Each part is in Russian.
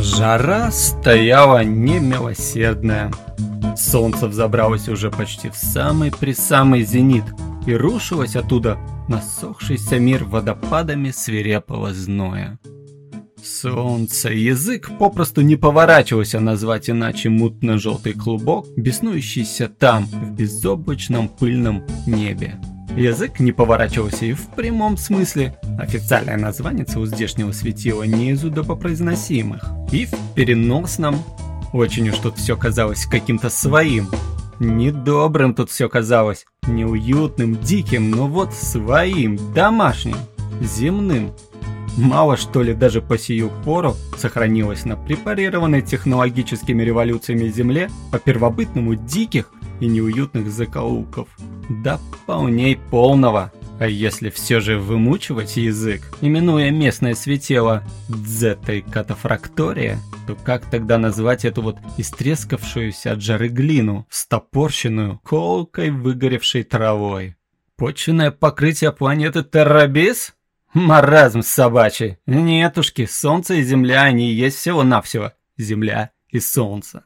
Жара стояла немилосердная. Солнце взобралось уже почти в самый-пресамый зенит и рушилось оттуда насохшийся мир водопадами свирепого зноя. Солнце, язык попросту не поворачивался назвать иначе мутно-желтый клубок, беснующийся там, в безоблачном пыльном небе. Язык не поворачивался и в прямом смысле. Официальное название у здешнего светила не из удобопроизносимых. И в переносном. Очень уж тут все казалось каким-то своим. Недобрым тут все казалось. Неуютным, диким, но вот своим, домашним, земным. Мало что ли даже по сию пору сохранилось на препарированной технологическими революциями земле по первобытному диких и неуютных закоулков. Да полней полного. А если все же вымучивать язык, именуя местное светило дзетой катафрактория, то как тогда назвать эту вот истрескавшуюся от жары глину, встопорщенную колкой выгоревшей травой? Почвенное покрытие планеты Террабис? Маразм собачий. Нетушки, солнце и земля, они и есть всего-навсего. Земля и солнце.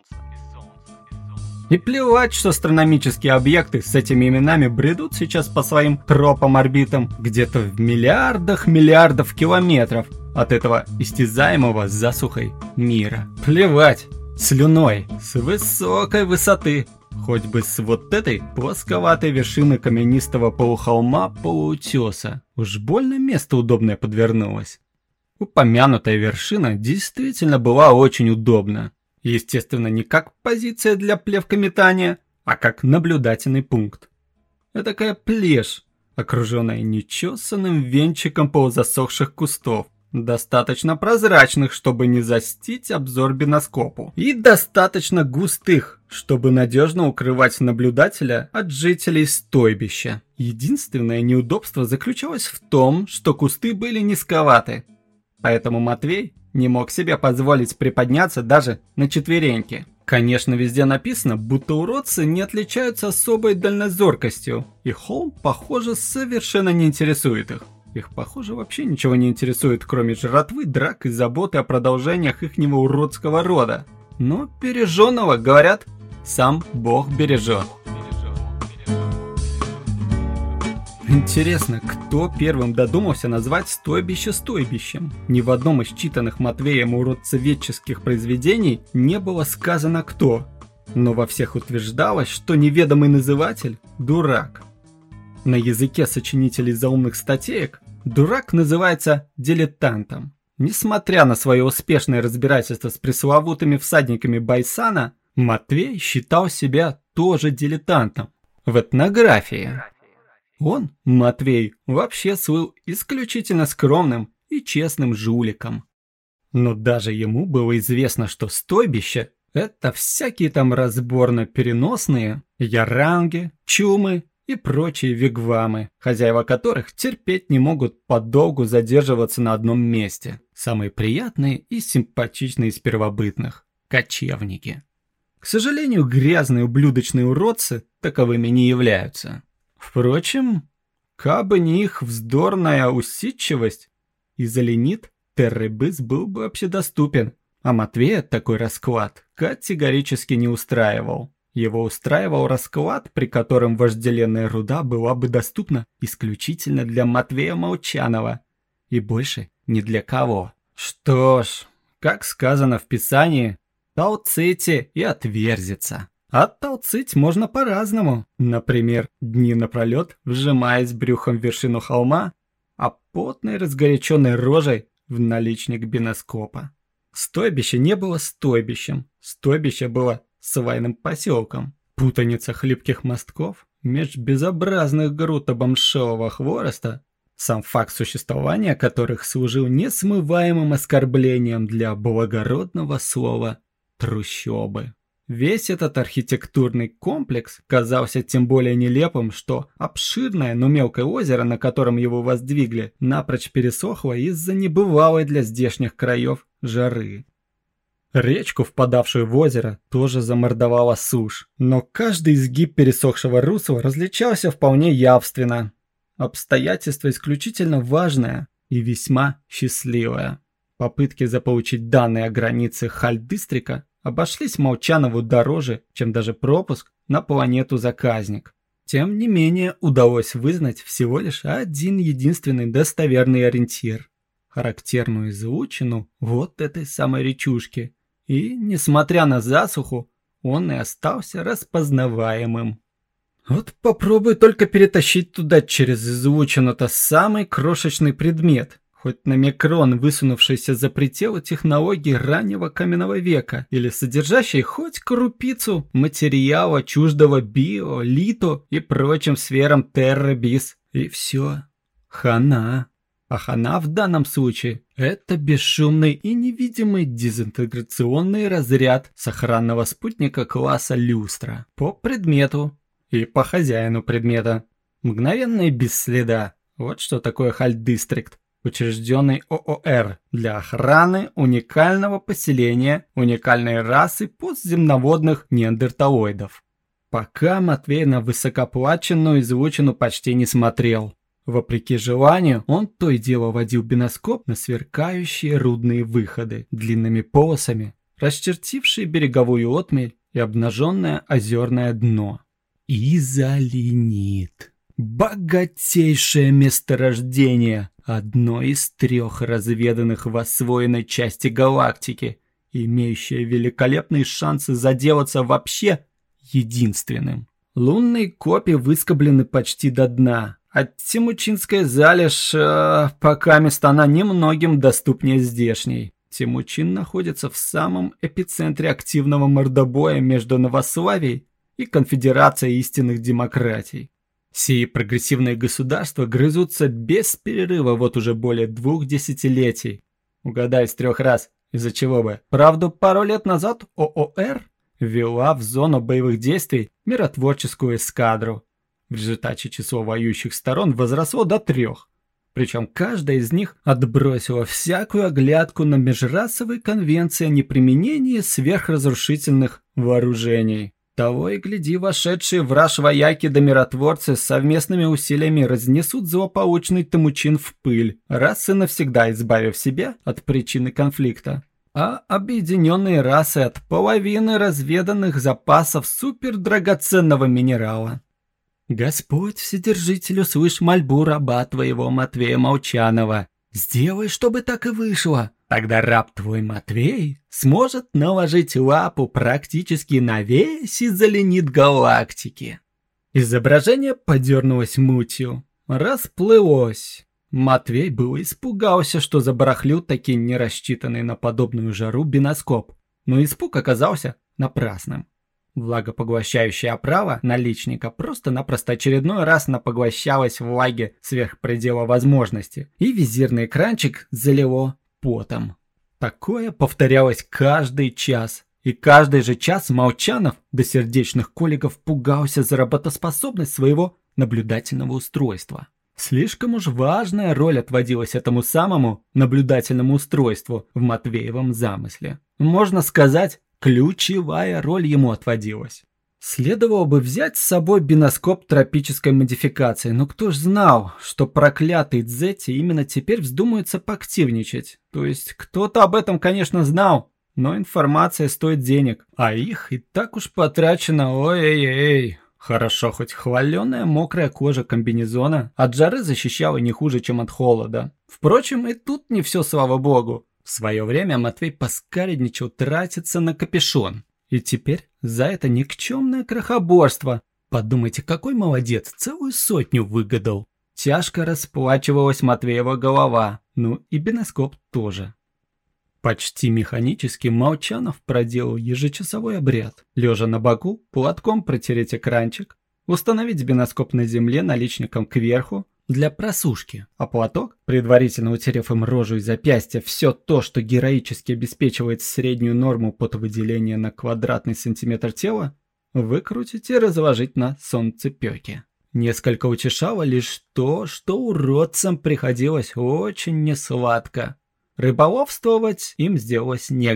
И плевать, что астрономические объекты с этими именами бредут сейчас по своим тропам-орбитам где-то в миллиардов километров от этого истязаемого засухой мира. Плевать, слюной, с высокой высоты, хоть бы с вот этой плосковатой вершины каменистого полухолма-полуутеса. Уж больно место удобное подвернулось. Упомянутая вершина действительно была очень удобна. Естественно, не как позиция для плевкометания, а как наблюдательный пункт. Этакая плешь, окруженная нечесанным венчиком полузасохших кустов, достаточно прозрачных, чтобы не застить обзор биноскопу, и достаточно густых, чтобы надежно укрывать наблюдателя от жителей стойбища. Единственное неудобство заключалось в том, что кусты были низковаты, поэтому Матвей не мог себе позволить приподняться даже на четвереньки. Конечно, везде написано, будто уродцы не отличаются особой дальнозоркостью, и холм, похоже, совершенно не интересует их. Их, похоже, вообще ничего не интересует, кроме жратвы, драк и заботы о продолжениях ихнего уродского рода. Но береженного, говорят, сам Бог бережет. Интересно, кто первым додумался назвать стойбище стойбищем? Ни в одном из читанных Матвеем уродцеведческих произведений не было сказано кто, но во всех утверждалось, что неведомый называтель – дурак. На языке сочинителей заумных статеек дурак называется дилетантом. Несмотря на свое успешное разбирательство с пресловутыми всадниками Байсана, Матвей считал себя тоже дилетантом в этнографии. Он, Матвей, вообще слыл исключительно скромным и честным жуликом. Но даже ему было известно, что стойбище – это всякие там разборно-переносные яранги, чумы и прочие вигвамы, хозяева которых терпеть не могут подолгу задерживаться на одном месте. Самые приятные и симпатичные из первобытных – кочевники. К сожалению, грязные ублюдочные уродцы таковыми не являются. Впрочем, кабы не их вздорная усидчивость, и зеленит Террабис был бы общедоступен, а Матвея такой расклад категорически не устраивал. Его устраивал расклад, при котором вожделенная руда была бы доступна исключительно для Матвея Молчанова, и больше ни для кого. Что ж, как сказано в Писании, толците и отверзится. Оттолцить можно по-разному. Например, дни напролет, вжимаясь брюхом в вершину холма, а потной разгоряченной рожей в наличник биноскопа. Стойбище не было стойбищем. Стойбище было свайным поселком. Путаница хлипких мостков меж безобразных груд обомшелого хвороста, сам факт существования которых служил несмываемым оскорблением для благородного слова «трущобы». Весь этот архитектурный комплекс казался тем более нелепым, что обширное, но мелкое озеро, на котором его воздвигли, напрочь пересохло из-за небывалой для здешних краев жары. Речку, впадавшую в озеро, тоже замордовала сушь, но каждый изгиб пересохшего русла различался вполне явственно. Обстоятельство исключительно важное и весьма счастливое. Попытки заполучить данные о границе Хальдистрика обошлись Молчанову дороже, чем даже пропуск на планету Заказник. Тем не менее, удалось вызнать всего лишь один единственный достоверный ориентир – характерную излучину вот этой самой речушки. И, несмотря на засуху, он и остался распознаваемым. Вот попробуй только перетащить туда через излучину-то самый крошечный предмет, хоть на микрон, высунувшийся за пределы технологий раннего каменного века, или содержащий хоть крупицу материала чуждого био, лито и прочим сферам терра-бис. И все. Хана. А хана в данном случае – это бесшумный и невидимый дезинтеграционный разряд сохранного спутника класса люстра по предмету и по хозяину предмета. Мгновенно и без следа. Вот что такое Хальдистрикт. Учрежденный ООР для охраны уникального поселения уникальной расы постземноводных неандерталоидов. Пока Матвей на высокоплаченную излучину почти не смотрел. Вопреки желанию, он то и дело водил биноскоп на сверкающие рудные выходы длинными полосами, расчертившие береговую отмель и обнаженное озерное дно. Изоленит. Богатейшее месторождение, одно из 3 разведанных в освоенной части галактики, имеющее великолепные шансы заделаться вообще единственным. Лунные копи выскоблены почти до дна, а Темучинская залежь покамест она немногим доступнее здешней. Темучин находится в самом эпицентре активного мордобоя между Новославией и Конфедерацией истинных демократий. Сии прогрессивные государства грызутся без перерыва вот уже более 2 десятилетий. Угадай с 3 раз, из-за чего бы. Правда, пару лет назад ООР ввела в зону боевых действий миротворческую эскадру. В результате число воюющих сторон возросло до 3. Причем каждая из них отбросила всякую оглядку на межрасовые конвенции о неприменении сверхразрушительных вооружений. Того и гляди, вошедшие в раж вояки да миротворцы с совместными усилиями разнесут злополучный Темучин в пыль, раз и навсегда избавив себя от причины конфликта. А объединенные расы от половины разведанных запасов супердрагоценного минерала. Господь Вседержитель, услышь мольбу раба твоего Матвея Молчанова. Сделай, чтобы так и вышло. Тогда раб твой Матвей сможет наложить лапу практически на весь изоленит галактики. Изображение подернулось мутью, расплылось. Матвей было испугался, что забарахлил таки не рассчитанный на подобную жару биноскоп, но испуг оказался напрасным. Влагопоглощающая оправа наличника просто-напросто очередной раз напоглощалась влаги сверх предела возможности, и визирный экранчик залило потом. Такое повторялось каждый час, и каждый же час Молчанов до сердечных коликов пугался за работоспособность своего наблюдательного устройства. Слишком уж важная роль отводилась этому самому наблюдательному устройству в Матвеевом замысле. Можно сказать, ключевая роль ему отводилась. Следовало бы взять с собой биноскоп тропической модификации, но кто ж знал, что проклятый Дзетти именно теперь вздумается поактивничать. То есть кто-то об этом, конечно, знал, но информация стоит денег, а их и так уж потрачено, ой-эй-эй. Хорошо, хоть хваленая мокрая кожа комбинезона от жары защищала не хуже, чем от холода. Впрочем, и тут не все, слава богу. В свое время Матвей поскаредничал тратиться на капюшон. И теперь за это никчемное крохоборство. Подумайте, какой молодец, целую 100 выгадал. Тяжко расплачивалась Матвеева голова, ну и биноскоп тоже. Почти механически Молчанов проделал ежечасовой обряд. Лежа на боку, платком протереть экранчик, установить биноскоп на земле наличником кверху для просушки, а платок, предварительно утерев им рожу и запястье, все то, что героически обеспечивает среднюю норму потовыделения на квадратный сантиметр тела, выкрутить и разложить на солнцепёке. Несколько утешало лишь то, что уродцам приходилось очень несладко. Рыболовствовать им сделалось негде.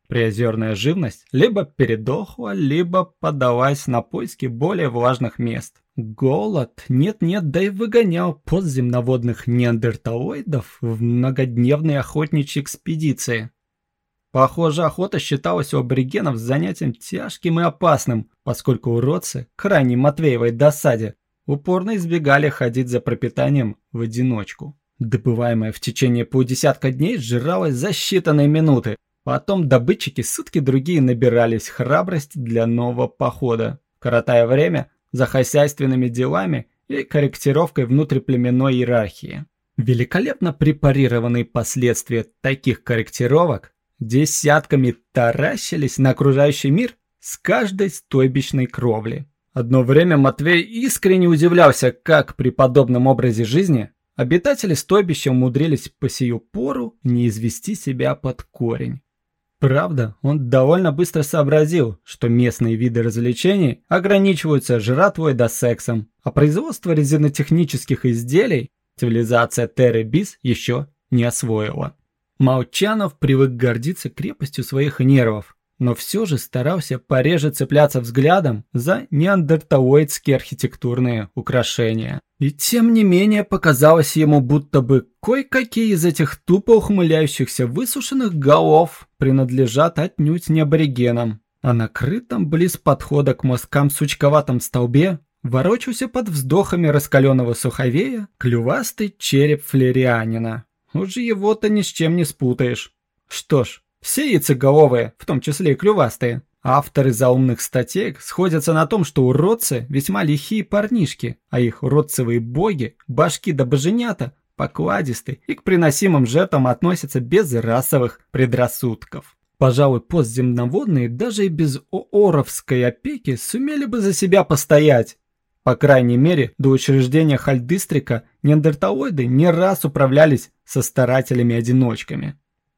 Приозерная живность либо передохла, либо подалась на поиски более влажных мест. Голод нет-нет, да и выгонял подземноводных неандерталоидов в многодневные охотничьи экспедиции. Похоже, охота считалась у аборигенов занятием тяжким и опасным, поскольку уродцы, к крайней Матвеевой досаде, упорно избегали ходить за пропитанием в одиночку. Добываемое в течение полдесятка дней сжиралось за считанные минуты. Потом добытчики сутки-другие набирались храбрость для нового похода, коротая время за хозяйственными делами и корректировкой внутриплеменной иерархии. Великолепно препарированные последствия таких корректировок десятками таращились на окружающий мир с каждой стойбищной кровли. Одно время Матвей искренне удивлялся, как при подобном образе жизни обитатели стойбища умудрились по сию пору не извести себя под корень. Правда, он довольно быстро сообразил, что местные виды развлечений ограничиваются жратвой да сексом, а производство резинотехнических изделий цивилизация Терре-Бис еще не освоила. Молчанов привык гордиться крепостью своих нервов, но все же старался пореже цепляться взглядом за неандерталоидские архитектурные украшения. И тем не менее показалось ему, будто бы кое-какие из этих тупо ухмыляющихся высушенных голов принадлежат отнюдь не аборигенам, а накрытом близ подхода к мосткам сучковатом столбе ворочался под вздохами раскаленного суховея клювастый череп флерианина. Уже его-то ни с чем не спутаешь. Что ж, все яйцеголовые, в том числе и клювастые, авторы заумных статей сходятся на том, что уродцы весьма лихие парнишки, а их уродцевые боги, башки да боженята, покладисты и к приносимым жертвам относятся без расовых предрассудков. Пожалуй, подземноводные даже и без ооровской опеки сумели бы за себя постоять. По крайней мере, до учреждения Хальдистрика неандерталоиды не раз управлялись со старателями-одиночками.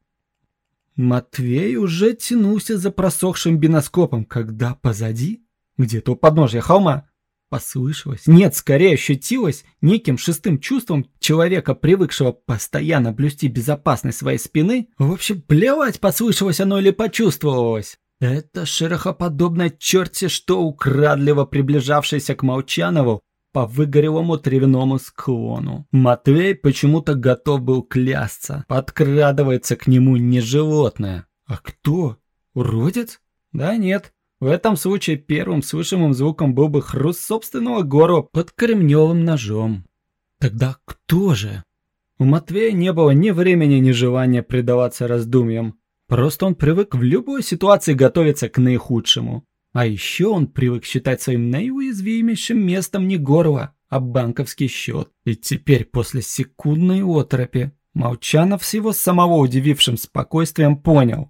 Матвей уже тянулся за просохшим биноскопом, когда позади, где-то у подножия холма, послышалось, нет, скорее ощутилось неким шестым чувством человека, привыкшего постоянно блюсти безопасность своей спины. В общем, плевать, послышалось оно или почувствовалось. Это шерохоподобное черти что украдливо приближавшееся к Молчанову по выгорелому травяному склону. Матвей почему-то готов был клясться. Подкрадывается к нему не животное. А кто? Уродец? Да нет. В этом случае первым слышимым звуком был бы хруст собственного горла под кремневым ножом. Тогда кто же? У Матвея не было ни времени, ни желания предаваться раздумьям. Просто он привык в любой ситуации готовиться к наихудшему. А еще он привык считать своим наиуязвимейшим местом не горло, а банковский счет. И теперь после секундной оторопи Молчанов с его самого удивившим спокойствием понял.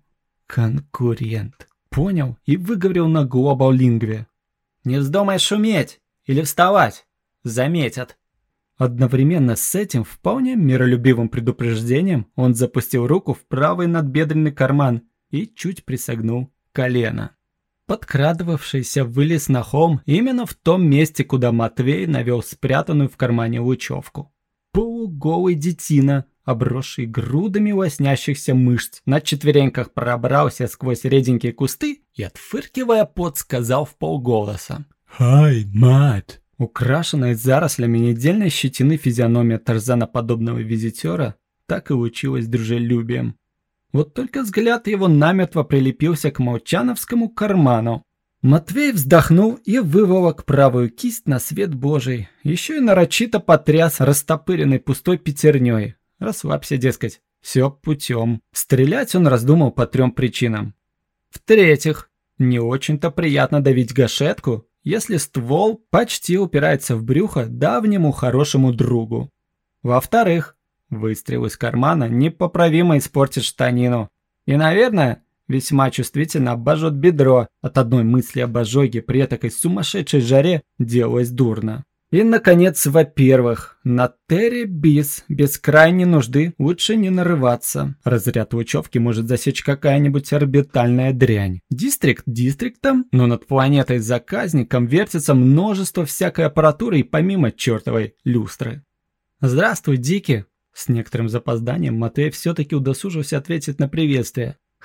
Конкурент. Понял и выговорил на глобал-лингве. «Не вздумай шуметь или вставать. Заметят». Одновременно с этим вполне миролюбивым предупреждением он запустил руку в правый надбедренный карман и чуть присогнул колено. Подкрадывавшийся вылез на холм именно в том месте, куда Матвей навел спрятанную в кармане лучевку. Полуголый детина, обросший грудами лоснящихся мышц, на четвереньках пробрался сквозь реденькие кусты и, отфыркивая пот, сказал вполголоса: «Хай, мать!» Украшенная зарослями недельной щетины физиономия тарзаноподобного визитера так и лучилась дружелюбием. Вот только взгляд его намертво прилепился к молчановскому карману. Матвей вздохнул и выволок правую кисть на свет божий. Еще и нарочито потряс растопыренной пустой пятерней. Расслабься, дескать, все путем. Стрелять он раздумал по 3 причинам. В-третьих, не очень-то приятно давить гашетку, если ствол почти упирается в брюхо давнему хорошему другу. Во-вторых, выстрел из кармана непоправимо испортит штанину. И, наверное, весьма чувствительно обожжет бедро. От одной мысли об ожоге при этакой сумасшедшей жаре делалось дурно. И, наконец, во-первых, на Терре-Бис без крайней нужды лучше не нарываться. Разряд лучевки может засечь какая-нибудь орбитальная дрянь. Дистрикт дистриктом, но над планетой-заказником вертится множество всякой аппаратуры и помимо чертовой люстры. «Здравствуй, Дики!» С некоторым запозданием Матвей все-таки удосужился ответить на приветствие.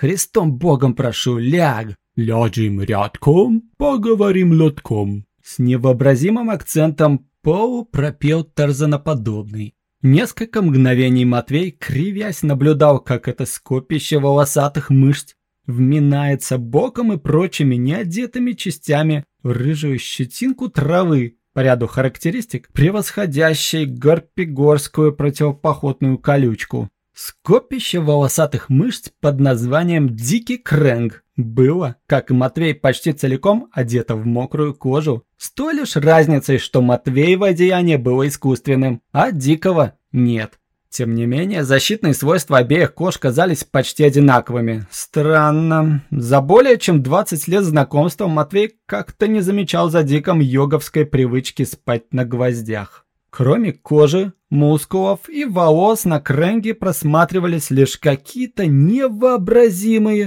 Христом Богом прошу, ляг!» «Ляжем рядком, поговорим лотком». С невообразимым акцентом пропел Тарзаноподобный. Несколько мгновений Матвей, кривясь, наблюдал, как это скопище волосатых мышц вминается боком и прочими неодетыми частями в рыжую щетинку травы, по ряду характеристик, превосходящей гарпигорскую противопоходную колючку. Скопище волосатых мышц под названием «Дикий Крэнг» было, как и Матвей, почти целиком одето в мокрую кожу, с той лишь разницей, что Матвеево одеяние было искусственным, а Дикого нет. Тем не менее, защитные свойства обеих кож казались почти одинаковыми. Странно. За более чем 20 лет знакомства Матвей как-то не замечал за Диком йоговской привычки спать на гвоздях. Кроме кожи, мускулов и волос на Крэнге просматривались лишь какие-то невообразимые,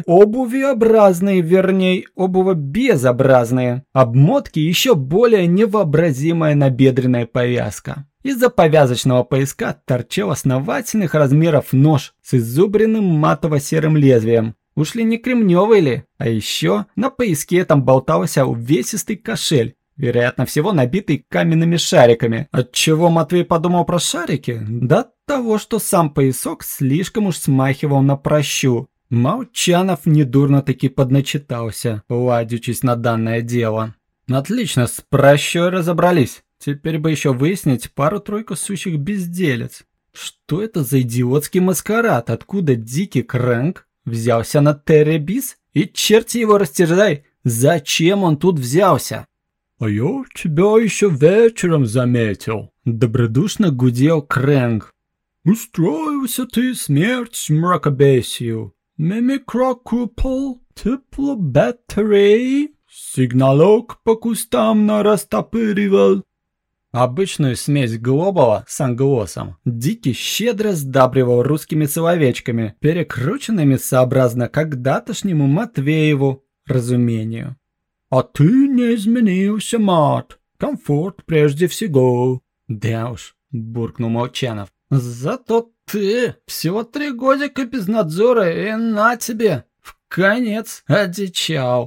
обувобезобразные обмотки и еще более невообразимая набедренная повязка. Из-за повязочного пояска торчал основательных размеров нож с изубренным матово-серым лезвием. Уж ли не кремневый ли? А еще на пояске там болтался увесистый кошель, вероятно всего набитый каменными шариками. Отчего Матвей подумал про шарики? Да от того, что сам поясок слишком уж смахивал на пращу. Молчанов недурно-таки подначитался, ладючись на данное дело. Отлично, с пращой разобрались. Теперь бы еще выяснить пару-тройку сущих безделец. Что это за идиотский маскарад? Откуда Дикий Крэнг взялся на Теребис? И черти его растерзай, зачем он тут взялся? «А я тебя еще вечером заметил», — добродушно гудел Крэнг. «Устроился ты смерть мракобесию. Мимикрокупол, теплобатареи, сигналок по кустам нарастопыривал». Обычную смесь глобала с англосом Дикий щедро сдабривал русскими словечками, перекрученными сообразно когда-тошнему Матвееву разумению. «А ты не изменился, мат. Комфорт прежде всего». «Да уж», — буркнул Молчанов. «Зато ты всего 3 годика без надзора, и на тебе, в конец одичал».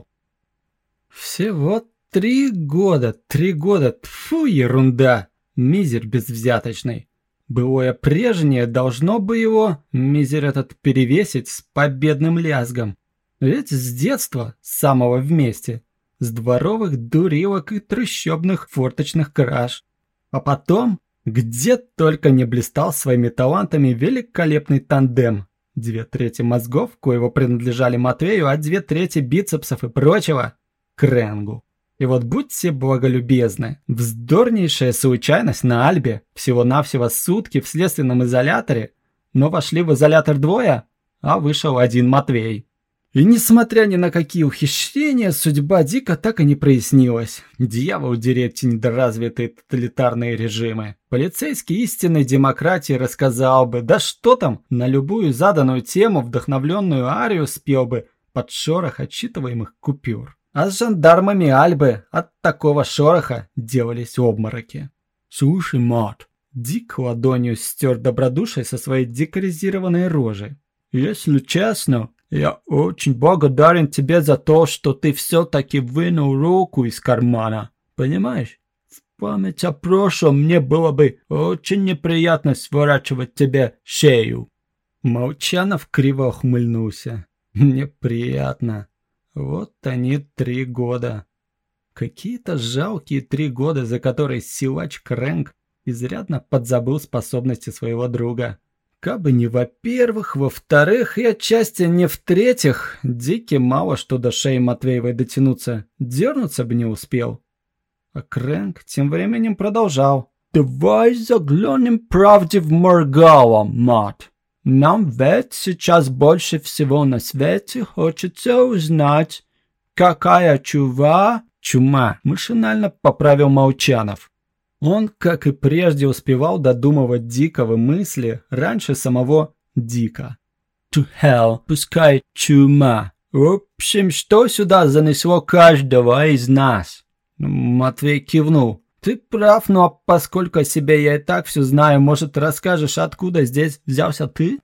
«Всего 3 года, 3 года, тьфу, ерунда, мизер безвзяточный. Былое прежнее должно бы его, мизер этот, перевесить с победным лязгом. Ведь с детства, с самого вместе, с дворовых дурилок и трущобных форточных краж. А потом, где только не блистал своими талантами великолепный тандем. 2/3 мозгов, коего принадлежали Матвею, а 2/3 бицепсов и прочего — Крэнгу. И вот будьте благолюбезны, вздорнейшая случайность на Альбе, всего-навсего сутки в следственном изоляторе, но вошли в изолятор 2, а вышел один Матвей. И несмотря ни на какие ухищрения, судьба Дика так и не прояснилась. Дьявол дери эти недоразвитые тоталитарные режимы. Полицейский истинной демократии рассказал бы, да что там, на любую заданную тему вдохновленную арию спел бы под шорох отчитываемых купюр. А с жандармами Альбы от такого шороха делались обмороки. «Слушай, мат», Дик ладонью стер добродушие со своей декоризированной рожи. «если честно, я очень благодарен тебе за то, что ты все-таки вынул руку из кармана. Понимаешь? В память о прошлом мне было бы очень неприятно сворачивать тебе шею». Молчанов криво ухмыльнулся. «Неприятно. Вот они 3 года. Какие-то жалкие 3 года, за которые силач Крэнг изрядно подзабыл способности своего друга. Кабы не во-первых, во-вторых и отчасти не в-третьих, Дикий мало что до шеи Матвеевой дотянуться, дернуться бы не успел». А Крэнг тем временем продолжал. «Давай заглянем правде в моргало, мат. Нам ведь сейчас больше всего на свете хочется узнать, какая чума...» «Чума», машинально поправил Молчанов. Он, как и прежде, успевал додумывать Дикого мысли раньше самого Дика. «To hell, пускай чума. В общем, что сюда занесло каждого из нас?» Матвей кивнул. «Ты прав, но поскольку о себе я и так все знаю, может, расскажешь, откуда здесь взялся ты?»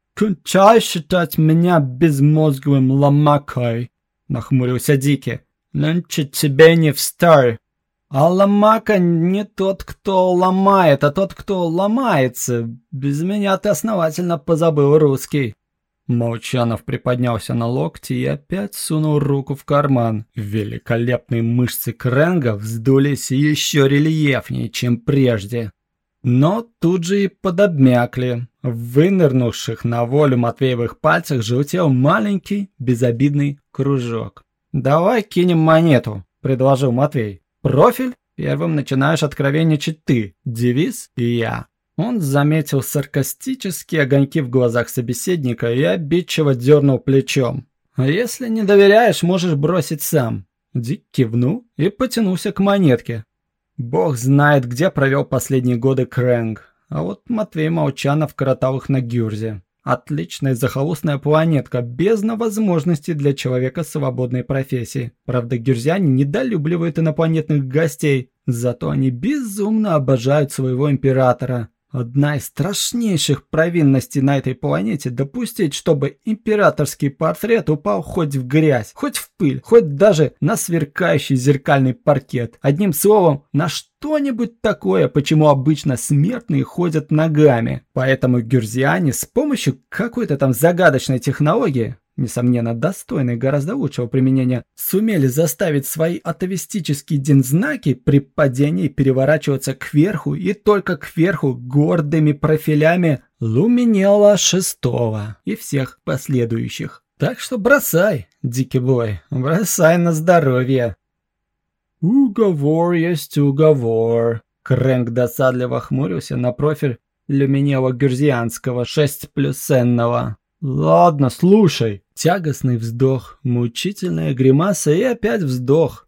«Кончай считать меня безмозглым ломакой», — нахмурился Дики. «Нынче тебе не встать». «А ломака не тот, кто ломает, а тот, кто ломается. Без меня ты основательно позабыл русский». Молчанов приподнялся на локти и опять сунул руку в карман. Великолепные мышцы Крэнга вздулись еще рельефнее, чем прежде. Но тут же и подобмякли. В вынырнувших на волю Матвеевых пальцах желтел маленький безобидный кружок. «Давай кинем монету», — предложил Матвей. «Профиль? Первым начинаешь откровенничать ты, девиз и я». Он заметил саркастические огоньки в глазах собеседника и обидчиво дернул плечом. «А если не доверяешь, можешь бросить сам». Дик кивнул и потянулся к монетке. Бог знает, где провел последние годы Крэнг, а вот Матвей Молчанов коротал их на Гюрзе. Отличная захолустная планетка, бездна возможностей для человека свободной профессии. Правда, гюрзяне недолюбливают инопланетных гостей, зато они безумно обожают своего императора. Одна из страшнейших провинностей на этой планете — допустить, чтобы императорский портрет упал хоть в грязь, хоть в пыль, хоть даже на сверкающий зеркальный паркет. Одним словом, на что-нибудь такое, почему обычно смертные ходят ногами. Поэтому гюрзиане с помощью какой-то там загадочной технологии, несомненно достойной гораздо лучшего применения, сумели заставить свои атовистические дензнаки при падении переворачиваться кверху и только кверху гордыми профилями Луминела VI и всех последующих. Так что бросай, дикий бой, бросай на здоровье. Уговор есть уговор. Крэнг досадливо хмурился на профиль Люминела Гюрзианского 6+N-ного. «Ладно, слушай». Тягостный вздох, мучительная гримаса и опять вздох.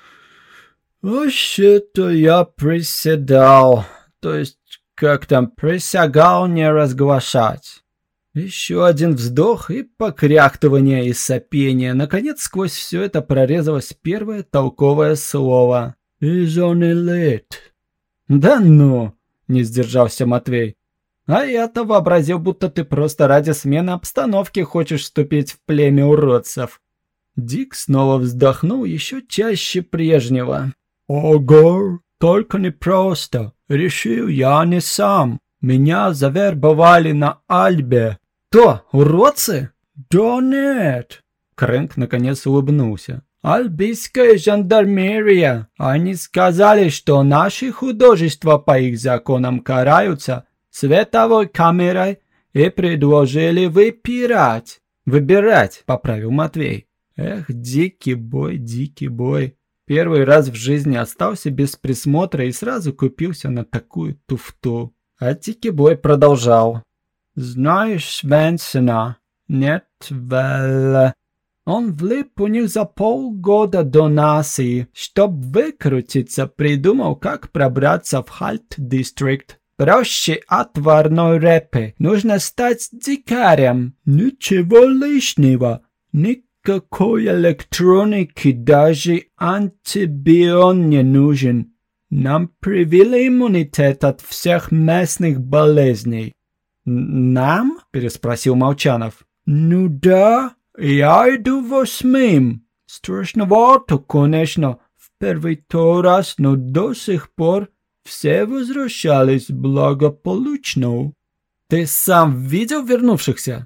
«Вообще-то я приседал, то есть, как там, присягал не разглашать». Еще один вздох и покряхтывание и сопение. Наконец, сквозь все это прорезалось первое толковое слово. «Is on elite». «Да ну!» — не сдержался Матвей. «А я-то вообразил, будто ты просто ради смены обстановки хочешь вступить в племя уродцев». Дик снова вздохнул еще чаще прежнего. «Ого, только не просто. Решил я не сам. Меня завербовали на Альбе». «То, уродцы?» «Да нет». Крэнг наконец улыбнулся. «Альбийская жандармерия. Они сказали, что наши художества по их законам караются световой камерой и предложили выбирать». «Выбирать», — поправил Матвей. Эх, дикий бой, дикий бой. Первый раз в жизни остался без присмотра и сразу купился на такую туфту. А дикий бой продолжал. «Знаешь Свенсона?» «Нет, Вэлла. Он влип у них за полгода до нас и, чтоб выкрутиться, придумал, как пробраться в Хальт-дистрикт. Проще отварной репы. Нужно стать дикарем. Ничего лишнего. Никакой электроники, даже антибион не нужен. Нам привили иммунитет от всех местных болезней». «Нам?» – переспросил Молчанов. «Ну да, я иду 8. Страшновато, конечно, в первый-то раз, но до сих пор все возвращались благополучно». «Ты сам видел вернувшихся?»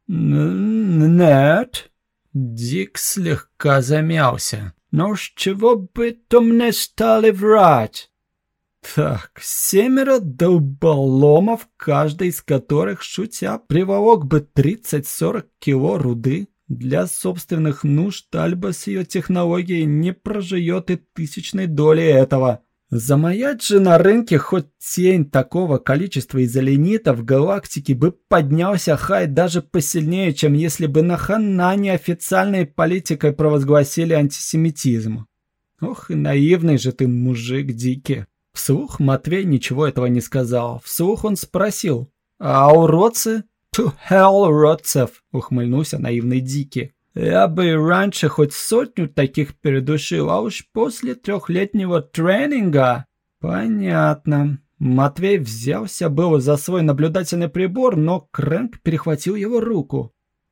«Нет». Дик слегка замялся. «Но с чего бы-то мне стали врать?» Так, 7 долболомов, каждый из которых, шутя, приволок бы 30-40 кило руды. Для собственных нужд Альба с ее технологией не прожует и 1000 доли этого. Замаять же на рынке хоть тень такого количества изоленита в галактике бы поднялся хай даже посильнее, чем если бы на Ханане официальной политикой провозгласили антисемитизм. Ох и наивный же ты мужик, Дикий. Вслух Матвей ничего этого не сказал. Вслух он спросил: «А уродцы?» «To hell, уродцев!» — ухмыльнулся наивный Дикий. «Я бы и раньше хоть 100 таких передушил, а уж после 3-летнего тренинга...» «Понятно. Матвей взялся было за свой наблюдательный прибор, но Крэнк перехватил его руку.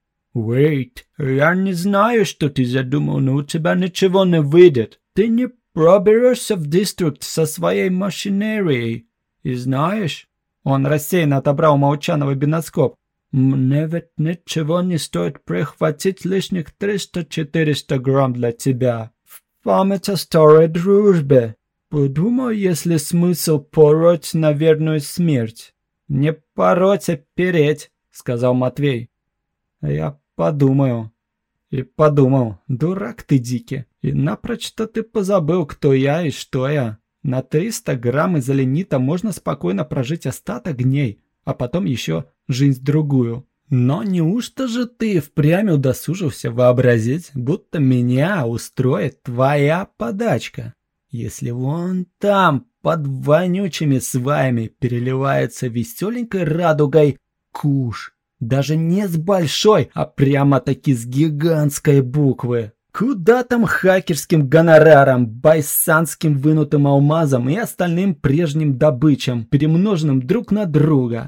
«Wait, я не знаю, что ты задумал, но у тебя ничего не выйдет. Ты не проберешься в Дистрикт со своей машинерией. И знаешь...» Он рассеянно отобрал Молчанова биноскоп. «Мне ведь ничего не стоит прихватить лишних 300-400 грамм для тебя. В память о старой дружбе. Подумай, если смысл пороть на верную смерть». «Не пороть, а переть», — сказал Матвей. «Я подумаю». И подумал, дурак ты, Дики, и напрочь-то ты позабыл, кто я и что я. На 300 грамм изоленита можно спокойно прожить остаток дней, а потом еще жизнь другую. Но неужто же ты впрямь удосужился вообразить, будто меня устроит твоя подачка? Если вон там, под вонючими сваями, переливается веселенькой радугой куш, даже не с большой, а прямо-таки с гигантской буквы. Куда там хакерским гонорарам, байсанским вынутым алмазом и остальным прежним добычам, перемноженным друг на друга?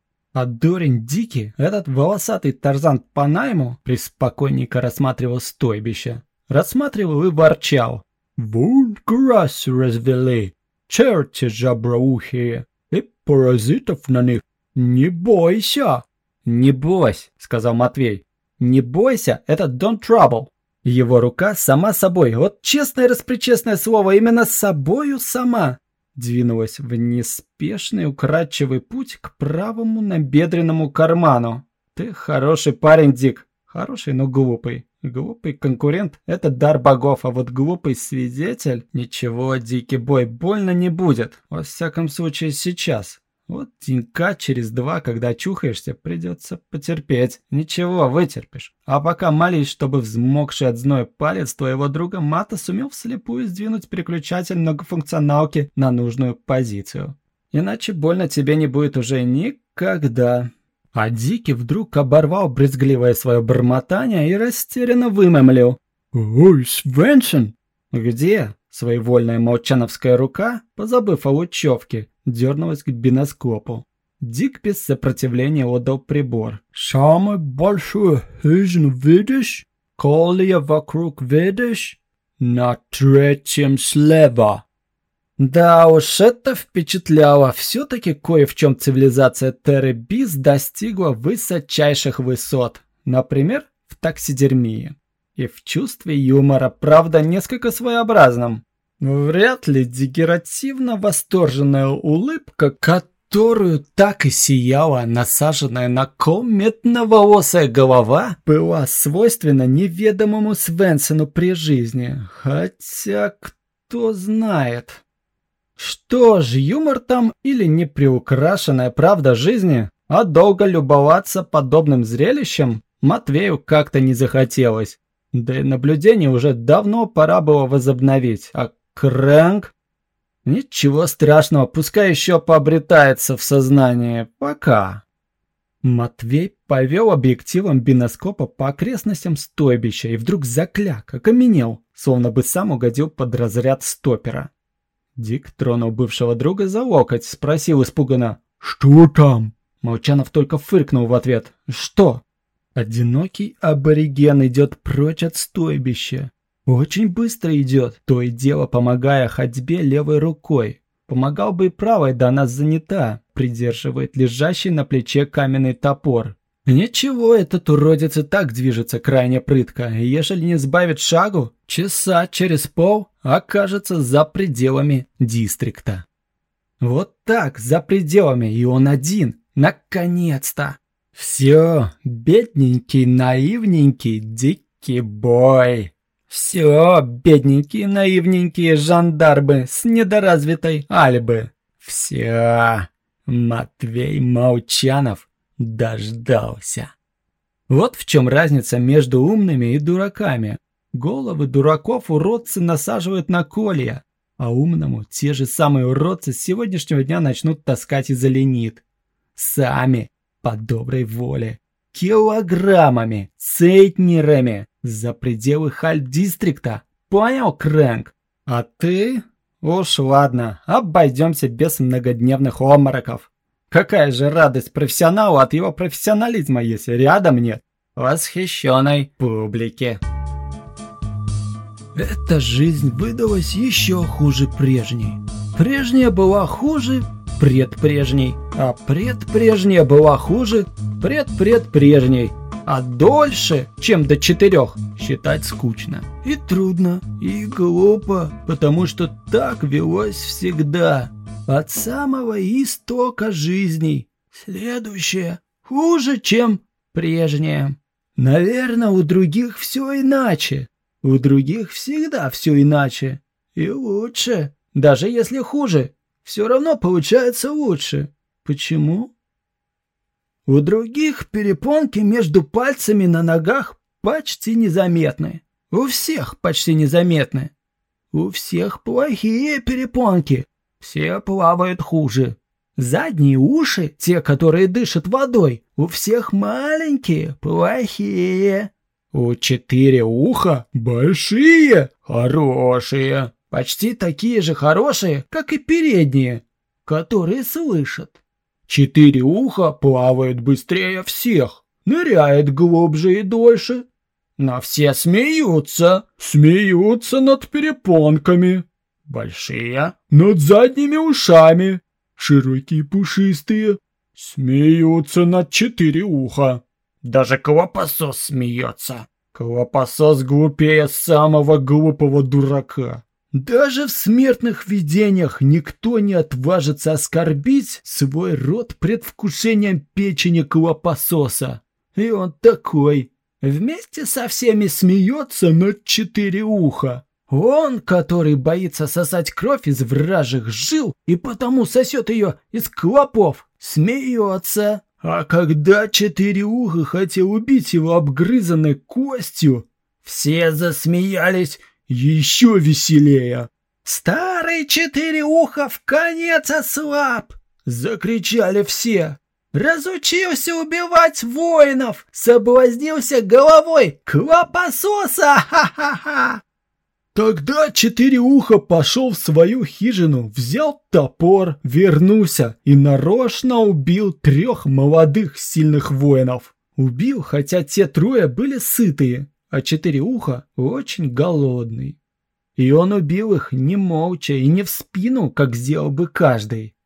А дурень Дики, этот волосатый Тарзан по найму, преспокойненько рассматривал стойбище. Рассматривал и ворчал. «Вон красу развели, черти жаброухие, и паразитов на них не бойся». «Не бойся», — сказал Матвей. «Не бойся, это Don't Trouble». Его рука сама собой, вот честное-распречестное слово, именно собою сама, двинулась в неспешный украдчивый путь к правому набедренному карману. «Ты хороший парень, Дик. Хороший, но глупый. Глупый конкурент — это дар богов, а вот глупый свидетель... Ничего, Дикий бой, больно не будет. Во всяком случае, сейчас. Вот денька через 2, когда очухаешься, придется потерпеть. Ничего, вытерпишь. А пока молись, чтобы взмокший от зноя палец твоего друга Мата сумел вслепую сдвинуть переключатель многофункционалки на нужную позицию. Иначе больно тебе не будет уже никогда». А Дикий вдруг оборвал брезгливое свое бормотание и растерянно вымямлил. «Ой, Свенсон!» «Где?» Своевольная молчановская рука, позабыв о лучевке, дернулась к биноскопу. Дик без сопротивления отдал прибор. «Самую большую хижину видишь? Колья вокруг видишь? На 3-м слева». Да уж, это впечатляло. Все-таки кое в чем цивилизация Терры Бис достигла высочайших высот. Например, в таксидермии. И в чувстве юмора, правда, несколько своеобразном. Вряд ли дегеративно восторженная улыбка, которую так и сияла насаженная на ком медноволосая голова, была свойственна неведомому Свенсону при жизни. Хотя, кто знает. Что ж, юмор там или неприукрашенная правда жизни, а долго любоваться подобным зрелищем Матвею как-то не захотелось. Да и наблюдение уже давно пора было возобновить, а Крэнк? Ничего страшного, пускай еще пообретается в сознании. Пока. Матвей повел объективом биноскопа по окрестностям стойбища и вдруг закляк, окаменел, словно бы сам угодил под разряд стопера. Дик тронул бывшего друга за локоть, спросил испуганно: «Что там?» Молчанов только фыркнул в ответ. «Что?» Одинокий абориген идет прочь от стойбища. Очень быстро идет, то и дело помогая ходьбе левой рукой. Помогал бы и правой, да она занята, придерживает лежащий на плече каменный топор. Ничего, этот уродец и так движется крайне прытко, и ежели не сбавит шагу, часа через пол окажется за пределами дистрикта. Вот так, за пределами, и он один, наконец-то. Все, бедненький, наивненький, дикий бой. Все, бедненькие, наивненькие жандармы с недоразвитой альбы. Все, Матвей Молчанов дождался. Вот в чем разница между умными и дураками. Головы дураков уродцы насаживают на колья, а умному те же самые уродцы с сегодняшнего дня начнут таскать изоленит. Сами, по доброй воле, килограммами, центнерами за пределы Халь-дистрикта. Понял, Крэнк? А ты? Уж ладно, обойдемся без многодневных обмороков. Какая же радость профессионалу от его профессионализма, если рядом нет восхищенной публики. Эта жизнь выдалась еще хуже прежней. Прежняя была хуже предпрежней, а предпрежняя была хуже предпредпрежней. А дольше, чем до 4, считать скучно. И трудно, и глупо, потому что так велось всегда. От самого истока жизней. Следующее хуже, чем прежнее. Наверное, у других все иначе. У других всегда все иначе. И лучше. Даже если хуже, все равно получается лучше. Почему? У других перепонки между пальцами на ногах почти незаметны. У всех почти незаметны. У всех плохие перепонки. Все плавают хуже. Задние уши, те, которые дышат водой, у всех маленькие, плохие. У 4 уха большие, хорошие. Почти такие же хорошие, как и передние, которые слышат. 4 уха плавают быстрее всех, ныряют глубже и дольше. Но все смеются над перепонками. Большие над задними ушами, широкие пушистые, смеются над 4 уха. Даже Клопосос смеется. Клопосос глупее самого глупого дурака. Даже в смертных видениях никто не отважится оскорбить свой род предвкушением печени Клопососа. И он такой, вместе со всеми смеется над 4 уха. Он, который боится сосать кровь из вражьих жил и потому сосет ее из клопов, смеется. А когда 4 уха хотел убить его обгрызанной костью, все засмеялись еще веселее. «Старый 4 уха в конец ослаб!» — закричали все. «Разучился убивать воинов! Соблазнился головой Клопососа! Ха-ха-ха!» Тогда 4 уха пошел в свою хижину, взял топор, вернулся и нарочно убил 3 молодых сильных воинов. Убил, хотя те 3 были сытые, а 4 уха очень голодный. И он убил их не молча и не в спину, как сделал бы каждый.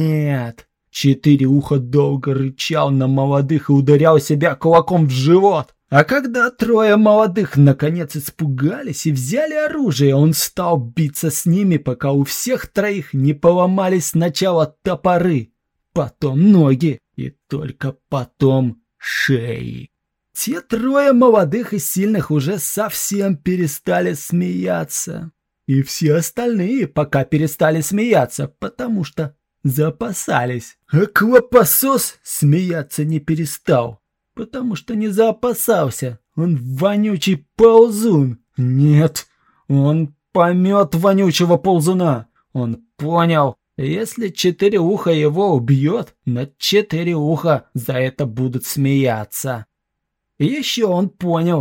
Нет, 4 уха долго рычал на молодых и ударял себя кулаком в живот. А когда 3 молодых наконец испугались и взяли оружие, он стал биться с ними, пока у всех 3 не поломались сначала топоры, потом ноги и только потом шеи. Те 3 молодых и сильных уже совсем перестали смеяться. И все остальные пока перестали смеяться, потому что заопасались. А Клопосос смеяться не перестал. Потому что не заопасался. Он вонючий ползун. Нет, он помет вонючего ползуна. Он понял, если 4 уха его убьет, на 4 уха за это будут смеяться. И еще он понял,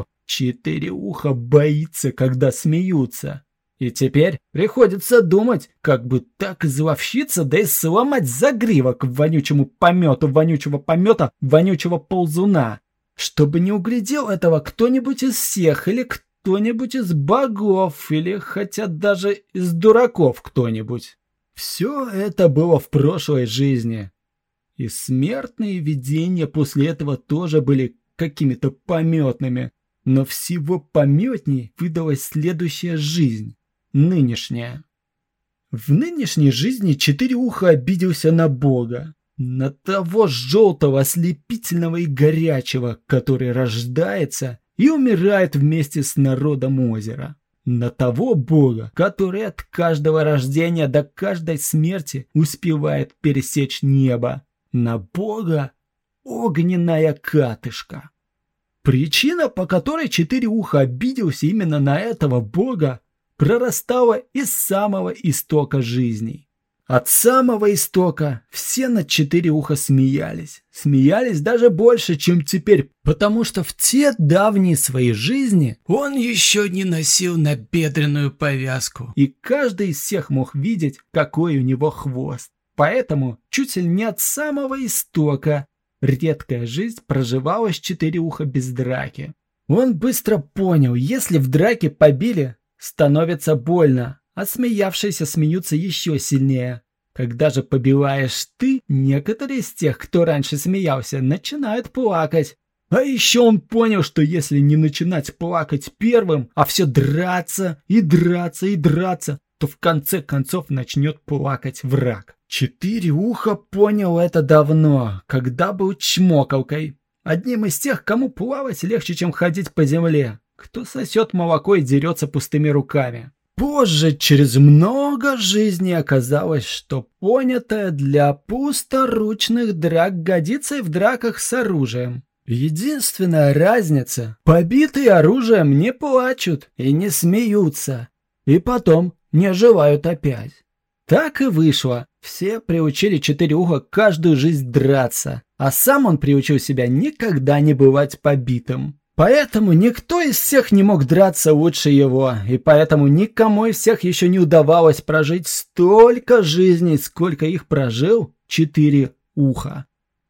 4 уха боится, когда смеются. И теперь приходится думать, как бы так изловчиться, да и сломать загривок вонючему помету вонючего помета вонючего ползуна, чтобы не углядел этого кто-нибудь из всех, или кто-нибудь из богов, или хотя даже из дураков кто-нибудь. Все это было в прошлой жизни. И смертные видения после этого тоже были какими-то пометными. Но всего пометней выдалась следующая жизнь. Нынешняя. В нынешней жизни 4 уха обиделся на Бога. На того желтого, ослепительного и горячего, который рождается и умирает вместе с народом озера. На того Бога, который от каждого рождения до каждой смерти успевает пересечь небо. На Бога огненная катышка. Причина, по которой 4 уха обиделся именно на этого Бога, прорастала из самого истока жизней. От самого истока все над Четырёуха смеялись. Смеялись даже больше, чем теперь, потому что в те давние свои жизни он еще не носил набедренную повязку. И каждый из всех мог видеть, какой у него хвост. Поэтому чуть ли не от самого истока редкая жизнь проживалась Четырёуха без драки. Он быстро понял, если в драке побили, становится больно, а смеявшиеся смеются еще сильнее. Когда же побиваешь ты, некоторые из тех, кто раньше смеялся, начинают плакать. А еще он понял, что если не начинать плакать первым, а все драться и драться и драться, то в конце концов начнет плакать враг. Четырёуха понял это давно, когда был чмокалкой. Одним из тех, кому плавать легче, чем ходить по земле. Кто сосет молоко и дерется пустыми руками. Позже, через много жизней, оказалось, что понятое для пусторучных драк годится и в драках с оружием. Единственная разница – побитые оружием не плачут и не смеются, и потом не оживают опять. Так и вышло. Все приучили Четырёуха каждую жизнь драться, а сам он приучил себя никогда не бывать побитым. Поэтому никто из всех не мог драться лучше его, и поэтому никому из всех еще не удавалось прожить столько жизней, сколько их прожил Четырёуха.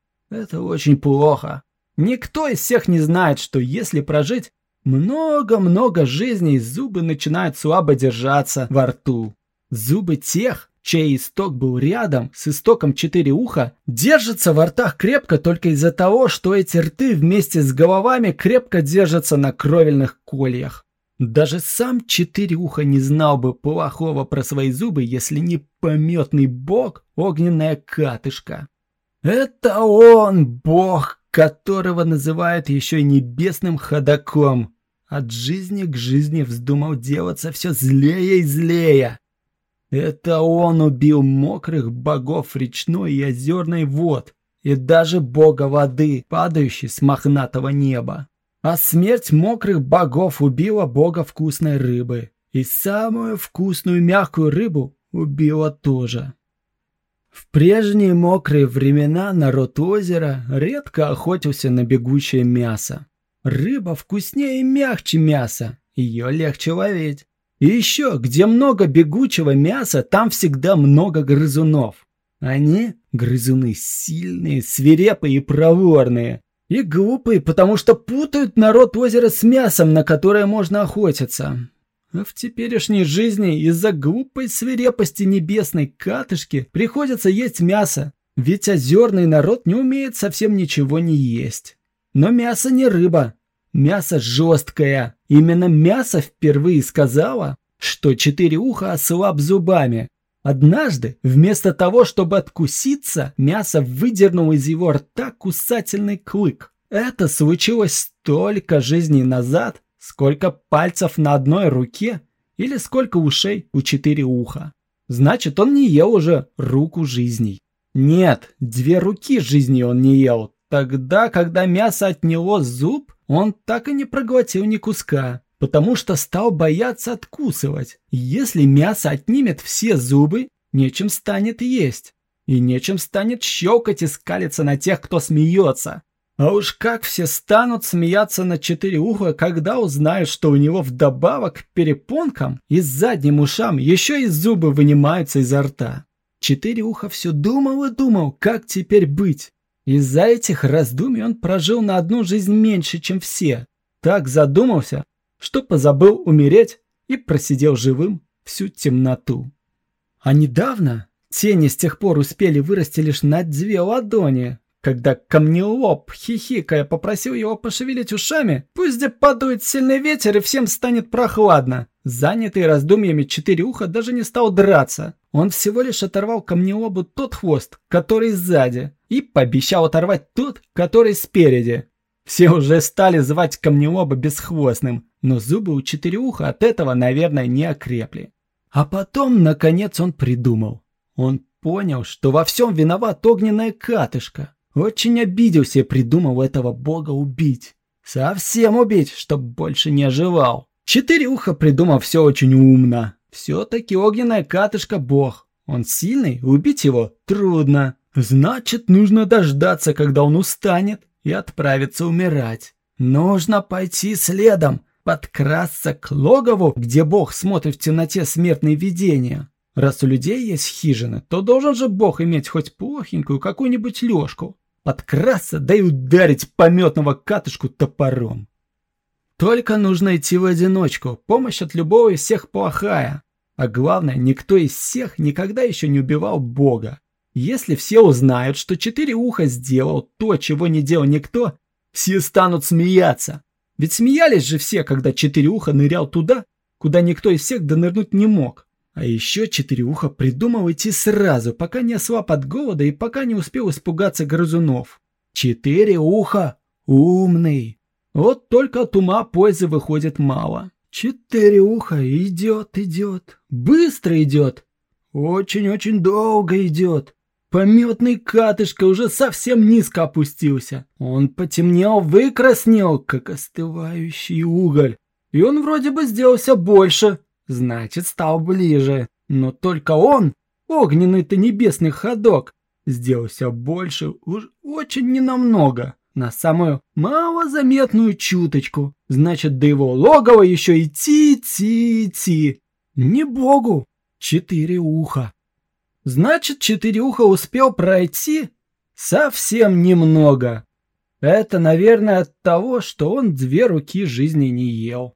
Это очень плохо. Никто из всех не знает, что если прожить много-много жизней, зубы начинают слабо держаться во рту. Зубы тех, чей исток был рядом с истоком Четырёуха, держатся во ртах крепко только из-за того, что эти рты вместе с головами крепко держатся на кровельных кольях. Даже сам Четырёуха не знал бы плохого про свои зубы, если не пометный бог огненная катышка. Это он, бог, которого называют еще и небесным ходоком. От жизни к жизни вздумал делаться все злее и злее. Это он убил мокрых богов речной и озерной вод, и даже бога воды, падающей с мохнатого неба. А смерть мокрых богов убила бога вкусной рыбы, и самую вкусную мягкую рыбу убила тоже. В прежние мокрые времена народ озера редко охотился на бегущее мясо. Рыба вкуснее и мягче мяса, ее легче ловить. И еще, где много бегучего мяса, там всегда много грызунов. Они, грызуны, сильные, свирепые и проворные. И глупые, потому что путают народ озера с мясом, на которое можно охотиться. А в теперешней жизни из-за глупой свирепости небесной катышки приходится есть мясо. Ведь озерный народ не умеет совсем ничего не есть. Но мясо не рыба. Мясо жесткое. Именно мясо впервые сказала, что Четырёуха ослаб зубами. Однажды, вместо того, чтобы откуситься, мясо выдернуло из его рта кусательный клык. Это случилось столько жизней назад, сколько пальцев на одной руке или сколько ушей у Четырёуха. Значит, он не ел уже руку жизней. Нет, 2 руки жизни он не ел. Тогда, когда мясо отняло зуб, он так и не проглотил ни куска, потому что стал бояться откусывать. Если мясо отнимет все зубы, нечем станет есть. И нечем станет щелкать и скалиться на тех, кто смеется. А уж как все станут смеяться над Четырёуха, когда узнают, что у него вдобавок к перепонкам и задним ушам еще и зубы вынимаются изо рта. Четырёуха все думал и думал, как теперь быть. Из-за этих раздумий он прожил на одну жизнь меньше, чем все. Так задумался, что позабыл умереть и просидел живым всю темноту. А недавно тени с тех пор успели вырасти лишь на 2 ладони. Когда Камнелоб, хихикая, попросил его пошевелить ушами, пусть где подует сильный ветер и всем станет прохладно. Занятый раздумьями Четырёуха даже не стал драться. Он всего лишь оторвал Камнелобу тот хвост, который сзади, и пообещал оторвать тот, который спереди. Все уже стали звать Камнелоба бесхвостным, но зубы у Четырёуха от этого, наверное, не окрепли. А потом, наконец, он придумал. Он понял, что во всем виноват огненная катышка. Очень обиделся и придумал этого бога убить. Совсем убить, чтоб больше не оживал. Четырёуха придумал все очень умно. Все-таки огненная катышка бог. Он сильный, убить его трудно. Значит, нужно дождаться, когда он устанет, и отправиться умирать. Нужно пойти следом, подкрасться к логову, где Бог смотрит в темноте смертные видения. Раз у людей есть хижины, то должен же Бог иметь хоть плохенькую какую-нибудь лёжку. Подкрасться, да и ударить помётного катышку топором. Только нужно идти в одиночку, помощь от любого из всех плохая. А главное, никто из всех никогда еще не убивал Бога. Если все узнают, что Четыреуха сделал то, чего не делал никто, все станут смеяться. Ведь смеялись же все, когда Четыреуха нырял туда, куда никто из всех донырнуть не мог. А еще Четыреуха придумал идти сразу, пока не ослаб от голода и пока не успел испугаться грызунов. Четыреуха умный. Вот только от ума пользы выходит мало. Четыреуха идет, быстро идет, очень-очень долго идет. Помётный катышка уже совсем низко опустился. Он потемнел, выкраснел, как остывающий уголь. И он вроде бы сделался больше, значит, стал ближе. Но только он, огненный-то небесный ходок, сделался больше уж очень ненамного. На самую малозаметную чуточку. Значит, до его логова еще идти. Не Богу, Четыреуха. Значит, Четыреуха успел пройти совсем немного. Это, наверное, от того, что он 2 руки жизни не ел.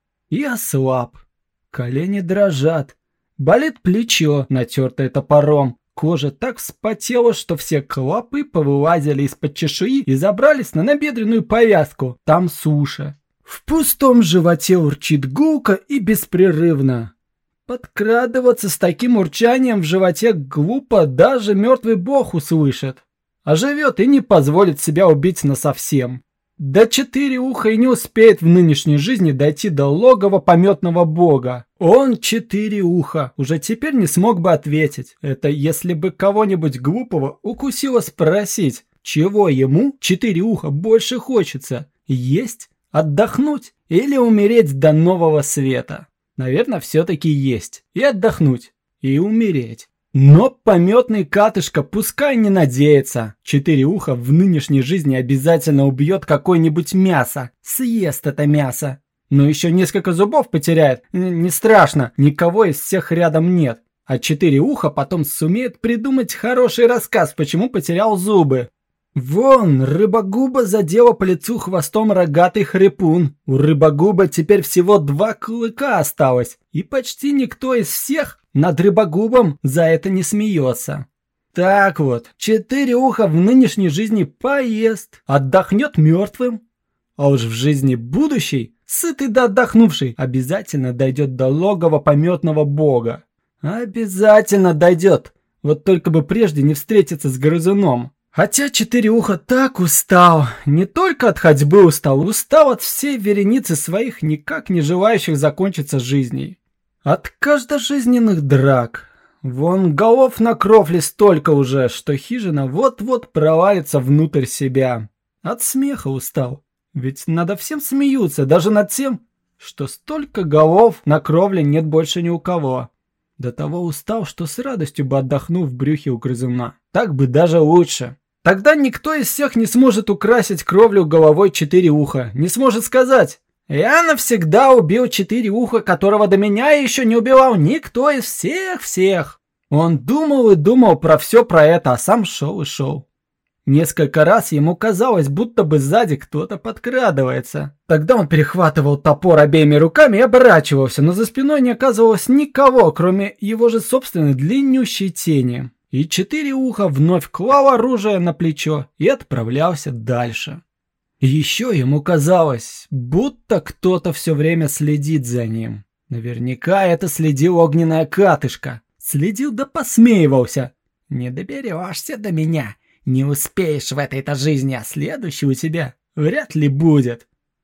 И ослаб. Колени дрожат. Болит плечо, натертое топором. Кожа так вспотела, что все клопы повылазили из-под чешуи и забрались на набедренную повязку. Там суша. В пустом животе урчит гулко и беспрерывно. Подкрадываться с таким урчанием в животе глупо, даже мертвый бог услышит. А живет и не позволит себя убить насовсем. Да Четыреуха и не успеет в нынешней жизни дойти до логова помётного бога. Он, Четыреуха, уже теперь не смог бы ответить. Это если бы кого-нибудь глупого укусило спросить, чего ему, Четыреуха, больше хочется: есть, отдохнуть или умереть до нового света. Наверное, все-таки есть. И отдохнуть, и умереть. Но помётный катышка пускай не надеется. Четыреуха в нынешней жизни обязательно убьет какое-нибудь мясо. Съест это мясо. Но еще несколько зубов потеряет. Не страшно, никого из всех рядом нет. А Четыреуха потом сумеет придумать хороший рассказ, почему потерял зубы. Вон, Рыбогуба задела по лицу хвостом рогатый хрипун. У Рыбогуба теперь всего 2 клыка осталось. И почти никто из всех над Рыбогубом за это не смеется. Так вот, Четыреуха в нынешней жизни поест, отдохнет мертвым. А уж в жизни будущей, сытый да отдохнувший, обязательно дойдет до логова помётного бога. Обязательно дойдет. Вот только бы прежде не встретиться с грызуном. Хотя Четыреуха так устал, не только от ходьбы устал от всей вереницы своих никак не желающих закончиться жизней. От каждожизненных драк. Вон голов на кровле столько уже, что хижина вот-вот провалится внутрь себя. От смеха устал. Ведь надо всем смеются, даже над тем, что столько голов на кровле нет больше ни у кого. До того устал, что с радостью бы отдохнул в брюхе у грызуна. Так бы даже лучше. Тогда никто из всех не сможет украсить кровлю головой Четыреуха, не сможет сказать: «Я навсегда убил Четыреуха, которого до меня еще не убивал никто из всех». Он думал и думал про все про это, а сам шел и шел. Несколько раз ему казалось, будто бы сзади кто-то подкрадывается. Тогда он перехватывал топор обеими руками и оборачивался, но за спиной не оказывалось никого, кроме его же собственной длиннющей тени. И Четыреуха вновь клал оружие на плечо и отправлялся дальше. И еще ему казалось, будто кто-то все время следит за ним. Наверняка это следил огненная катышка. Следил да посмеивался. «Не доберешься до меня. Не успеешь в этой-то жизни, а следующей у тебя вряд ли будет».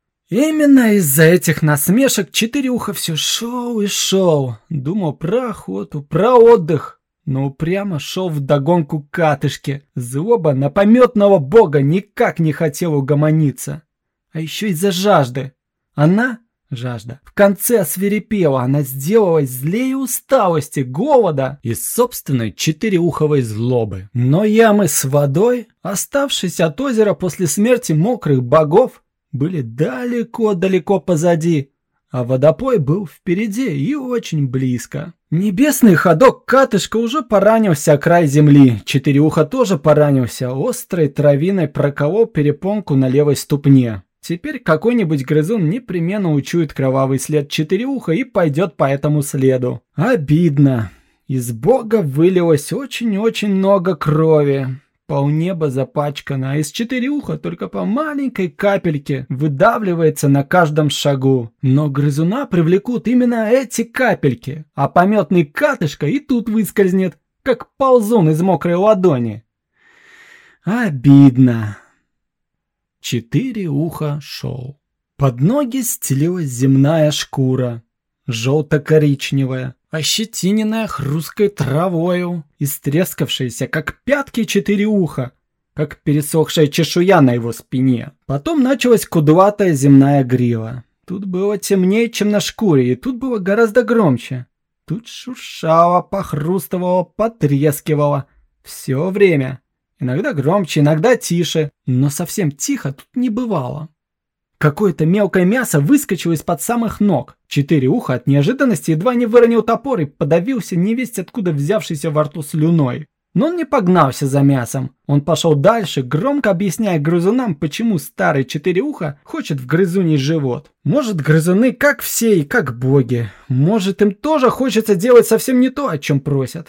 Именно из-за этих насмешек Четыреуха все шел и шел. Думал про охоту, про отдых. Но упрямо шел вдогонку катышке. Злоба на помётного бога никак не хотела угомониться. А еще из-за жажды. Она Жажда в конце освирепела, она сделалась злее усталости, голода и собственной четыреуховой злобы. Но ямы с водой, оставшиеся от озера после смерти мокрых богов, были далеко-далеко позади, а водопой был впереди и очень близко. Небесный ходок Катышка уже поранился о край земли, Четыреуха тоже поранился, острой травиной проколол перепонку на левой ступне. Теперь какой-нибудь грызун непременно учует кровавый след Четыреуха и пойдет по этому следу. Обидно. Из бога вылилось очень-очень много крови. Полнеба запачкано, а из Четыреуха только по маленькой капельке выдавливается на каждом шагу. Но грызуна привлекут именно эти капельки, а пометный Катышка и тут выскользнет, как ползун из мокрой ладони. Обидно. Четыреуха шел. Под ноги стелилась земная шкура, желто-коричневая, ощетиненная хрусткой травою, истрескавшаяся, как пятки Четыреуха, как пересохшая чешуя на его спине. Потом началась кудлатая земная грива. Тут было темнее, чем на шкуре, и тут было гораздо громче. Тут шуршало, похрустывало, потрескивало. Все время. Иногда громче, иногда тише, но совсем тихо тут не бывало. Какое-то мелкое мясо выскочило из-под самых ног. Четыреуха от неожиданности едва не выронил топор и подавился невесть откуда взявшейся во рту слюной. Но он не погнался за мясом. Он пошел дальше, громко объясняя грызунам, почему старый Четыреуха хочет в грызуний живот. Может, грызуны как все и как боги. Может, им тоже хочется делать совсем не то, о чем просят.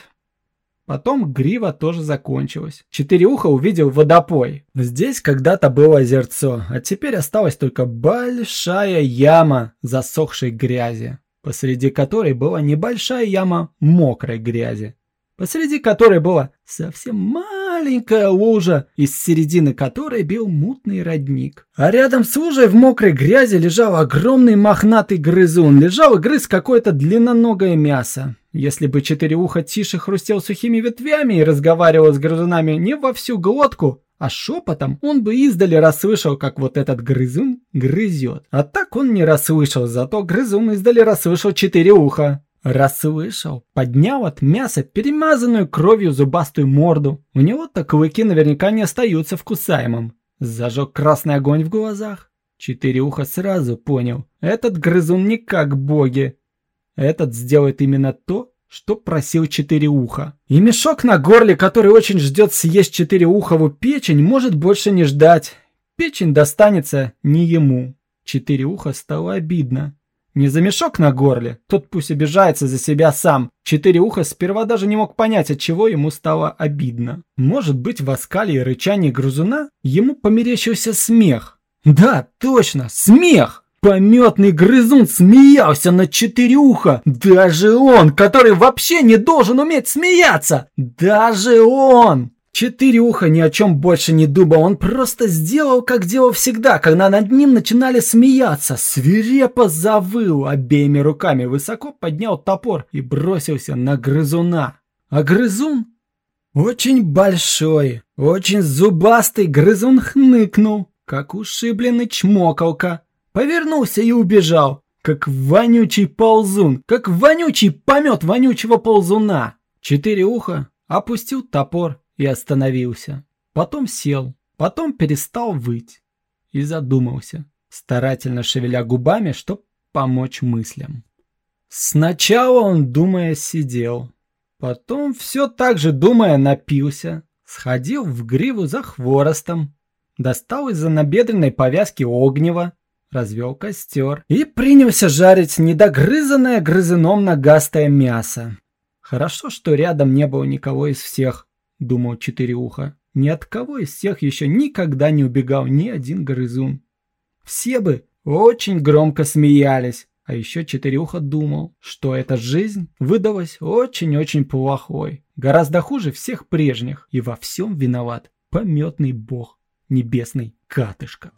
Потом грива тоже закончилась. Четыреуха увидел водопой. Здесь когда-то было озерцо, а теперь осталась только большая яма засохшей грязи, посреди которой была небольшая яма мокрой грязи, посреди которой была совсем маленькая лужа, из середины которой бил мутный родник. А рядом с лужей в мокрой грязи лежал огромный мохнатый грызун, лежал и грыз какое-то длинноногое мясо. Если бы Четыреуха тише хрустел сухими ветвями и разговаривал с грызунами не во всю глотку, а шепотом, он бы издали расслышал, как вот этот грызун грызет. А так он не расслышал, зато грызун издали расслышал Четыреуха. Расслышал, поднял от мяса перемазанную кровью зубастую морду. У него-то клыки наверняка не остаются вкусаемым. Зажег красный огонь в глазах. Четыреуха сразу понял, этот грызун не как боги. Этот сделает именно то, что просил Четыреуха. И мешок на горле, который очень ждет съесть Четыреухову печень, может больше не ждать. Печень достанется не ему. Четыреуха стало обидно. Не за мешок на горле, тот пусть обижается за себя сам. Четыреуха сперва даже не мог понять, от чего ему стало обидно. Может быть, в оскале и рычании грызуна ему померещился смех. Да, точно, смех! Пометный грызун смеялся над Четыреуха. Даже он, который вообще не должен уметь смеяться. Даже он! Четыреуха ни о чем больше не думал, он просто сделал, как делал всегда, когда над ним начинали смеяться. Свирепо завыл, обеими руками высоко поднял топор и бросился на грызуна. А грызун, очень большой, очень зубастый грызун, хныкнул, как ушибленный чмокалка. Повернулся и убежал, как вонючий ползун, как вонючий помет вонючего ползуна. Четыреуха опустил топор и остановился. Потом сел, потом перестал выть и задумался, старательно шевеля губами, чтоб помочь мыслям. Сначала он, думая, сидел, потом все так же, думая, напился, сходил в гриву за хворостом, достал из-за набедренной повязки огнева, развел костер и принялся жарить недогрызанное грызуном нагастое мясо. Хорошо, что рядом не было никого из всех, думал Четыреуха. Ни от кого из всех еще никогда не убегал ни один грызун. Все бы очень громко смеялись, а еще Четыреуха думал, что эта жизнь выдалась очень-очень плохой, гораздо хуже всех прежних, и во всем виноват пометный бог, небесный Катышка.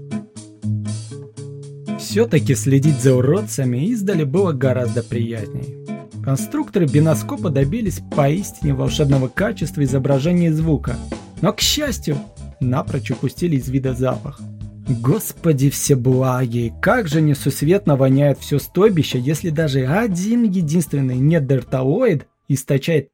Все-таки следить за уродцами издали было гораздо приятней. Конструкторы биноскопа добились поистине волшебного качества изображения и звука, но, к счастью, напрочь упустили из вида запах. Господи всеблагий, как же несусветно воняет все стойбище, если даже один единственный недерталоид источает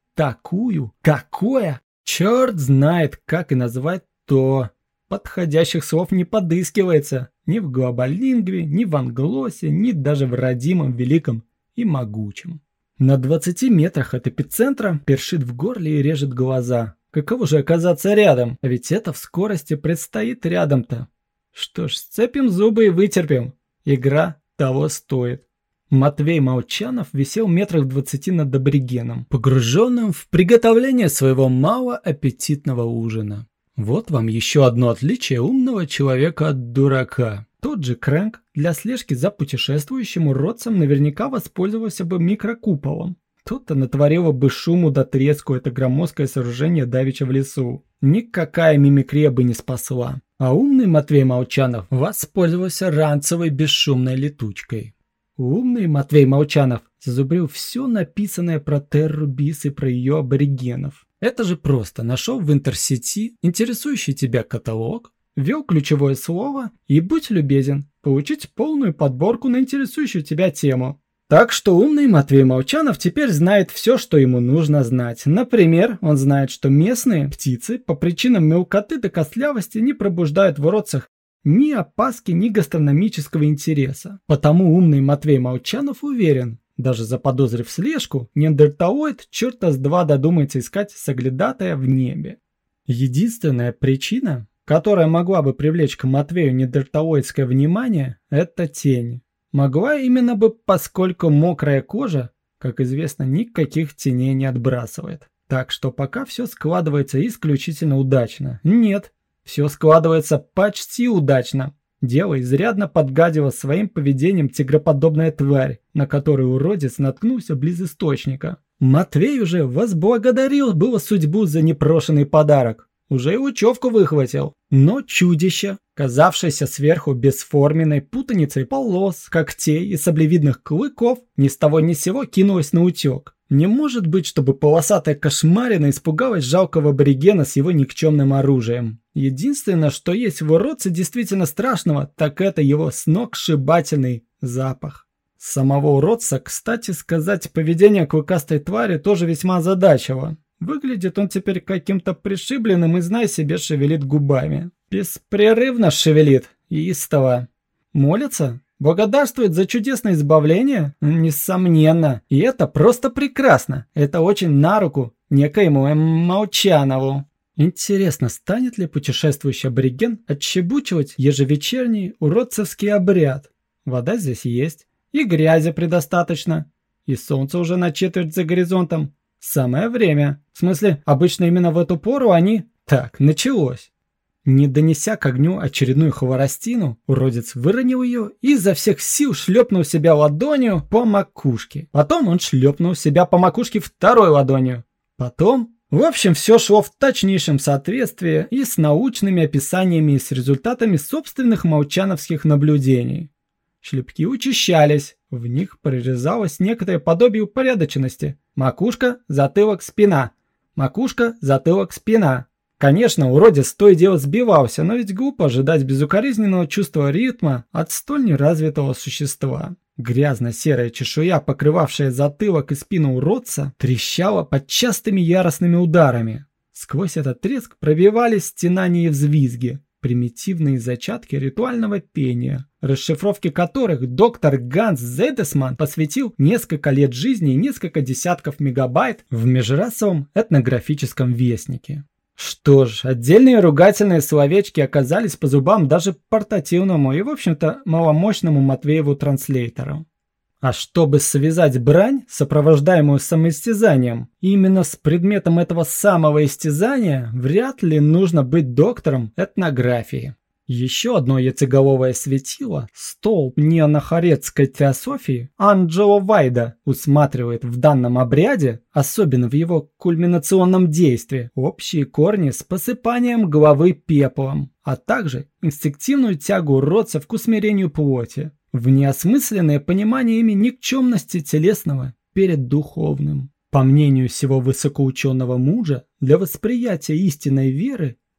такое, черт знает, как и назвать то. Подходящих слов не подыскивается ни в глобалингве, ни в англосе, ни даже в родимом, великом и могучем. На 20 метрах от эпицентра першит в горле и режет глаза. Каково же оказаться рядом, а ведь это в скорости предстоит рядом-то. Что ж, сцепим зубы и вытерпим. Игра того стоит. Матвей Молчанов висел метрах в 20 над аборигеном, погруженным в приготовление своего малоаппетитного ужина. Вот вам еще одно отличие умного человека от дурака. Тот же Крэнк для слежки за путешествующим уродцем наверняка воспользовался бы микрокуполом. Тот-то натворило бы шуму до треску это громоздкое сооружение давеча в лесу. Никакая мимикрия бы не спасла. А умный Матвей Молчанов воспользовался ранцевой бесшумной летучкой. Умный Матвей Молчанов зазубрил все написанное про Терру Бис и про ее аборигенов. Это же просто нашел в интерсети интересующий тебя каталог, ввел ключевое слово и, будь любезен, получить полную подборку на интересующую тебя тему. Так что умный Матвей Молчанов теперь знает все, что ему нужно знать. Например, он знает, что местные птицы по причинам мелкоты до костлявости не пробуждают в уродцах ни опаски, ни гастрономического интереса. Потому умный Матвей Молчанов уверен, даже заподозрив слежку, неандерталоид черта с два додумается искать соглядатая в небе. Единственная причина, которая могла бы привлечь к Матвею неандерталоидское внимание, это тень. Могла именно бы, поскольку мокрая кожа, как известно, никаких теней не отбрасывает. Так что пока все складывается исключительно удачно. Нет, все складывается почти удачно. Дело изрядно подгадило своим поведением тигроподобная тварь, на которую уродец наткнулся близ источника. Матвей уже возблагодарил было судьбу за непрошенный подарок. Уже и лучевку выхватил. Но чудище, казавшееся сверху бесформенной путаницей полос, когтей и саблевидных клыков, ни с того ни с сего кинулось на утек. Не может быть, чтобы полосатая кошмарина испугалась жалкого аборигена с его никчемным оружием. Единственное, что есть в уродце действительно страшного, так это его сногсшибательный запах. Самого уродца, кстати сказать, поведение клыкастой твари тоже весьма озадачило. Выглядит он теперь каким-то пришибленным и, знай себе, шевелит губами. Беспрерывно шевелит, истово. Молится? Благодарствует за чудесное избавление? Несомненно. И это просто прекрасно. Это очень на руку некоему Молчанову. Интересно, станет ли путешествующий абориген отщебучивать ежевечерний уродцевский обряд? Вода здесь есть, и грязи предостаточно, и солнце уже на четверть за горизонтом. Самое время. В смысле, обычно именно в эту пору они... Так, началось. Не донеся к огню очередную хворостину, уродец выронил ее и изо всех сил шлепнул себя ладонью по макушке. Потом он шлепнул себя по макушке второй ладонью. Потом... В общем, все шло в точнейшем соответствии и с научными описаниями и с результатами собственных молчановских наблюдений. Шлепки учащались, в них прорезалось некоторое подобие упорядоченности. Макушка, затылок, спина. Макушка, затылок, спина. Конечно, уродец то и дело сбивался, но ведь глупо ожидать безукоризненного чувства ритма от столь неразвитого существа. Грязно-серая чешуя, покрывавшая затылок и спину уродца, трещала под частыми яростными ударами. Сквозь этот треск пробивались стенания и взвизги, примитивные зачатки ритуального пения, расшифровке которых доктор Ганс Зейдесман посвятил несколько лет жизни и несколько десятков мегабайт в межрасовом этнографическом вестнике. Что ж, отдельные ругательные словечки оказались по зубам даже портативному и, в общем-то, маломощному Матвееву транслейтору. А чтобы связать брань, сопровождаемую самоистязанием, именно с предметом этого самого истязания, вряд ли нужно быть доктором этнографии. Еще одно яйцеголовое светило, столб неонахарецкой теософии, Анджело Вайда усматривает в данном обряде, особенно в его кульминационном действии, общие корни с посыпанием головы пеплом, а также инстинктивную тягу уродцев к усмирению плоти, в неосмысленное понимание ими никчемности телесного перед духовным. По мнению сего высокоученого мужа, для восприятия истинной веры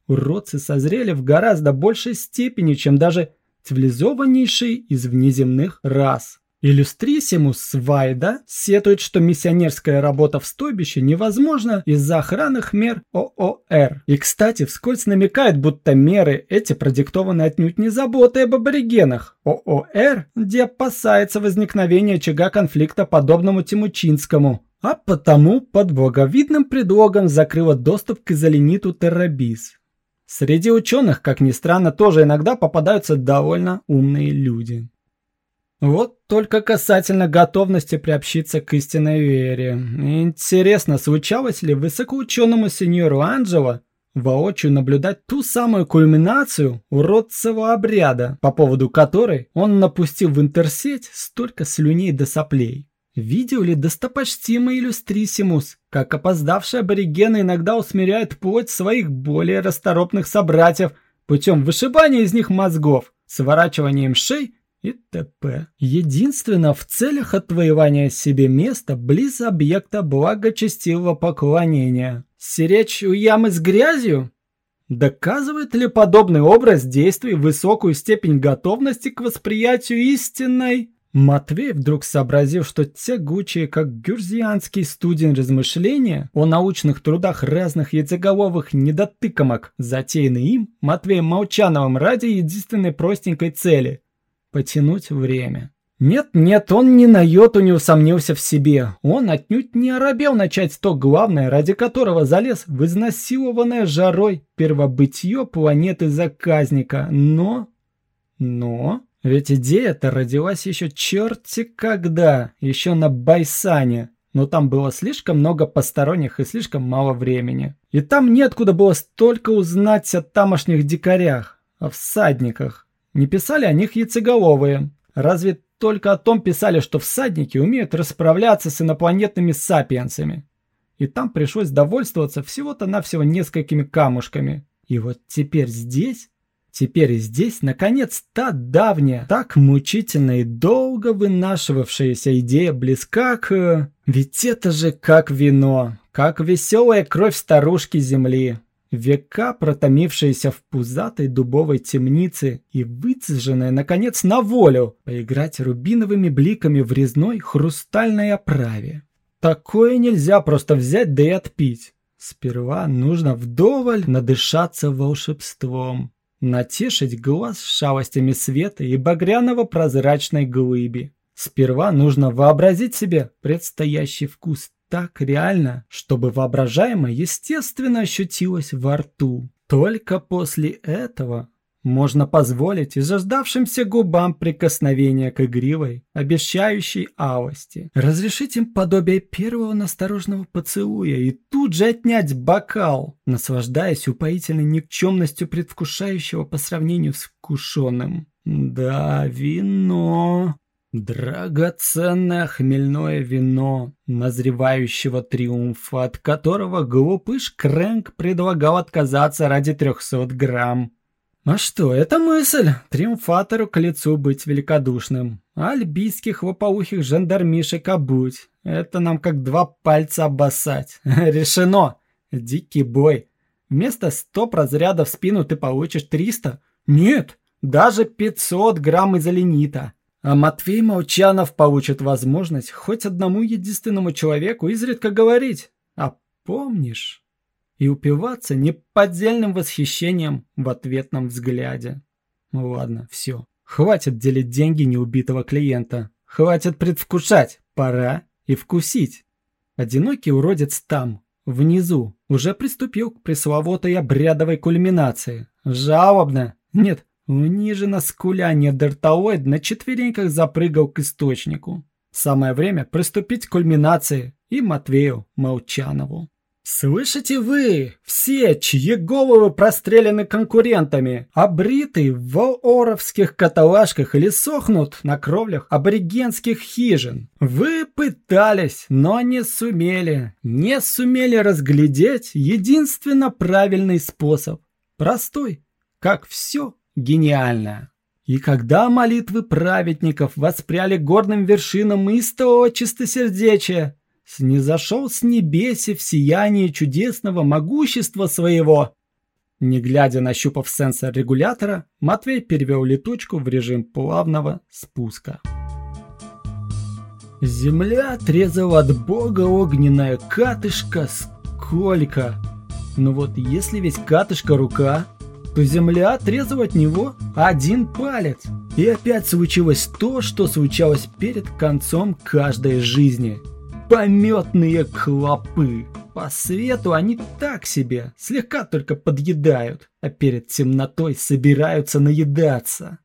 уродцы созрели в гораздо большей степени, чем даже цивилизованнейшие из внеземных рас. Иллюстриссимус Свайда сетует, что миссионерская работа в стойбище невозможна из-за охранных мер ООР. И, кстати, вскользь намекает, будто меры эти продиктованы отнюдь не заботой об аборигенах. ООР, где опасается возникновения очага конфликта, подобному Тимучинскому, а потому под благовидным предлогом закрыла доступ к изолениту террабис. Среди ученых, как ни странно, тоже иногда попадаются довольно умные люди. Вот только касательно готовности приобщиться к истинной вере. Интересно, случалось ли высокоученому сеньору Анджело воочию наблюдать ту самую кульминацию уродцевого обряда, по поводу которой он напустил в интерсеть столько слюней до соплей? Видел ли достопочтимый Иллюстриссимус, как опоздавшие аборигены иногда усмиряют плоть своих более расторопных собратьев путем вышибания из них мозгов, сворачиванием шей и т.п. Единственно в целях отвоевания себе места близ объекта благочестивого поклонения. Сиречь у ямы с грязью? Доказывает ли подобный образ действий высокую степень готовности к восприятию истинной? Матвей вдруг сообразил, что тягучие, как гюрзианский студень размышления о научных трудах разных яйцеголовых недотыкомок, затеянные им, Матвеем Молчановым, ради единственной простенькой цели – потянуть время. Нет, он ни на йоту не усомнился в себе. Он отнюдь не оробел начать то главное, ради которого залез в изнасилованное жарой первобытие планеты заказника. Но... Ведь идея-то родилась еще черти когда, еще на Байсане. Но там было слишком много посторонних и слишком мало времени. И там неоткуда было столько узнать о тамошних дикарях, о всадниках. Не писали о них яйцеголовые. Разве только о том писали, что всадники умеют расправляться с инопланетными сапиенсами. И там пришлось довольствоваться всего-то навсего несколькими камушками. И вот теперь и здесь, наконец, та давняя, так мучительно и долго вынашивавшаяся идея близка к... Ведь это же как вино, как веселая кровь старушки земли. Века, протомившиеся в пузатой дубовой темнице и выцеженная, наконец, на волю, поиграть рубиновыми бликами в резной хрустальной оправе. Такое нельзя просто взять да и отпить. Сперва нужно вдоволь надышаться волшебством, натешить глаз шалостями света и багряного прозрачной глыби. Сперва нужно вообразить себе предстоящий вкус так реально, чтобы воображаемое естественно ощутилось во рту. Только после этого можно позволить и заждавшимся губам прикосновения к игривой, обещающей алости. Разрешить им подобие первого настороженного поцелуя и тут же отнять бокал, наслаждаясь упоительной никчемностью предвкушающего по сравнению с вкушенным. Да, вино. Драгоценное хмельное вино, назревающего триумфа, от которого глупыш Крэнк предлагал отказаться ради 300 грамм. А что, это мысль, триумфатору к лицу быть великодушным. А альбийских лопоухих жандармишек обуть. Это нам как 2 пальца обоссать. Решено. Дикий бой. Вместо 100 разрядов в спину ты получишь 300. Нет, даже 500 грамм изоленита. А Матвей Молчанов получит возможность хоть одному единственному человеку изредка говорить: «А помнишь?» и упиваться неподдельным восхищением в ответном взгляде. Ладно, все. Хватит делить деньги неубитого клиента. Хватит предвкушать. Пора и вкусить. Одинокий уродец там, внизу, уже приступил к пресловутой обрядовой кульминации. Жалобно. Нет, униженно скуля неандерталоид на четвереньках запрыгал к источнику. Самое время приступить к кульминации и Матвею Молчанову. Слышите вы, все, чьи головы прострелены конкурентами, обриты в оровских каталажках или сохнут на кровлях аборигенских хижин? Вы пытались, но не сумели разглядеть единственно правильный способ. Простой, как все гениальное. И когда молитвы праведников воспряли горным вершинам истового чистосердечия, снизошел с небеси в сиянии чудесного могущества своего. Не глядя, нащупав сенсор регулятора, Матвей перевел летучку в режим плавного спуска. Земля отрезала от бога огненная катышка сколько? Ну вот если ведь катышка рука, то земля отрезала от него один палец. И опять случилось то, что случалось перед концом каждой жизни. Помётные клопы. По свету они так себе, слегка только подъедают, а перед темнотой собираются наедаться.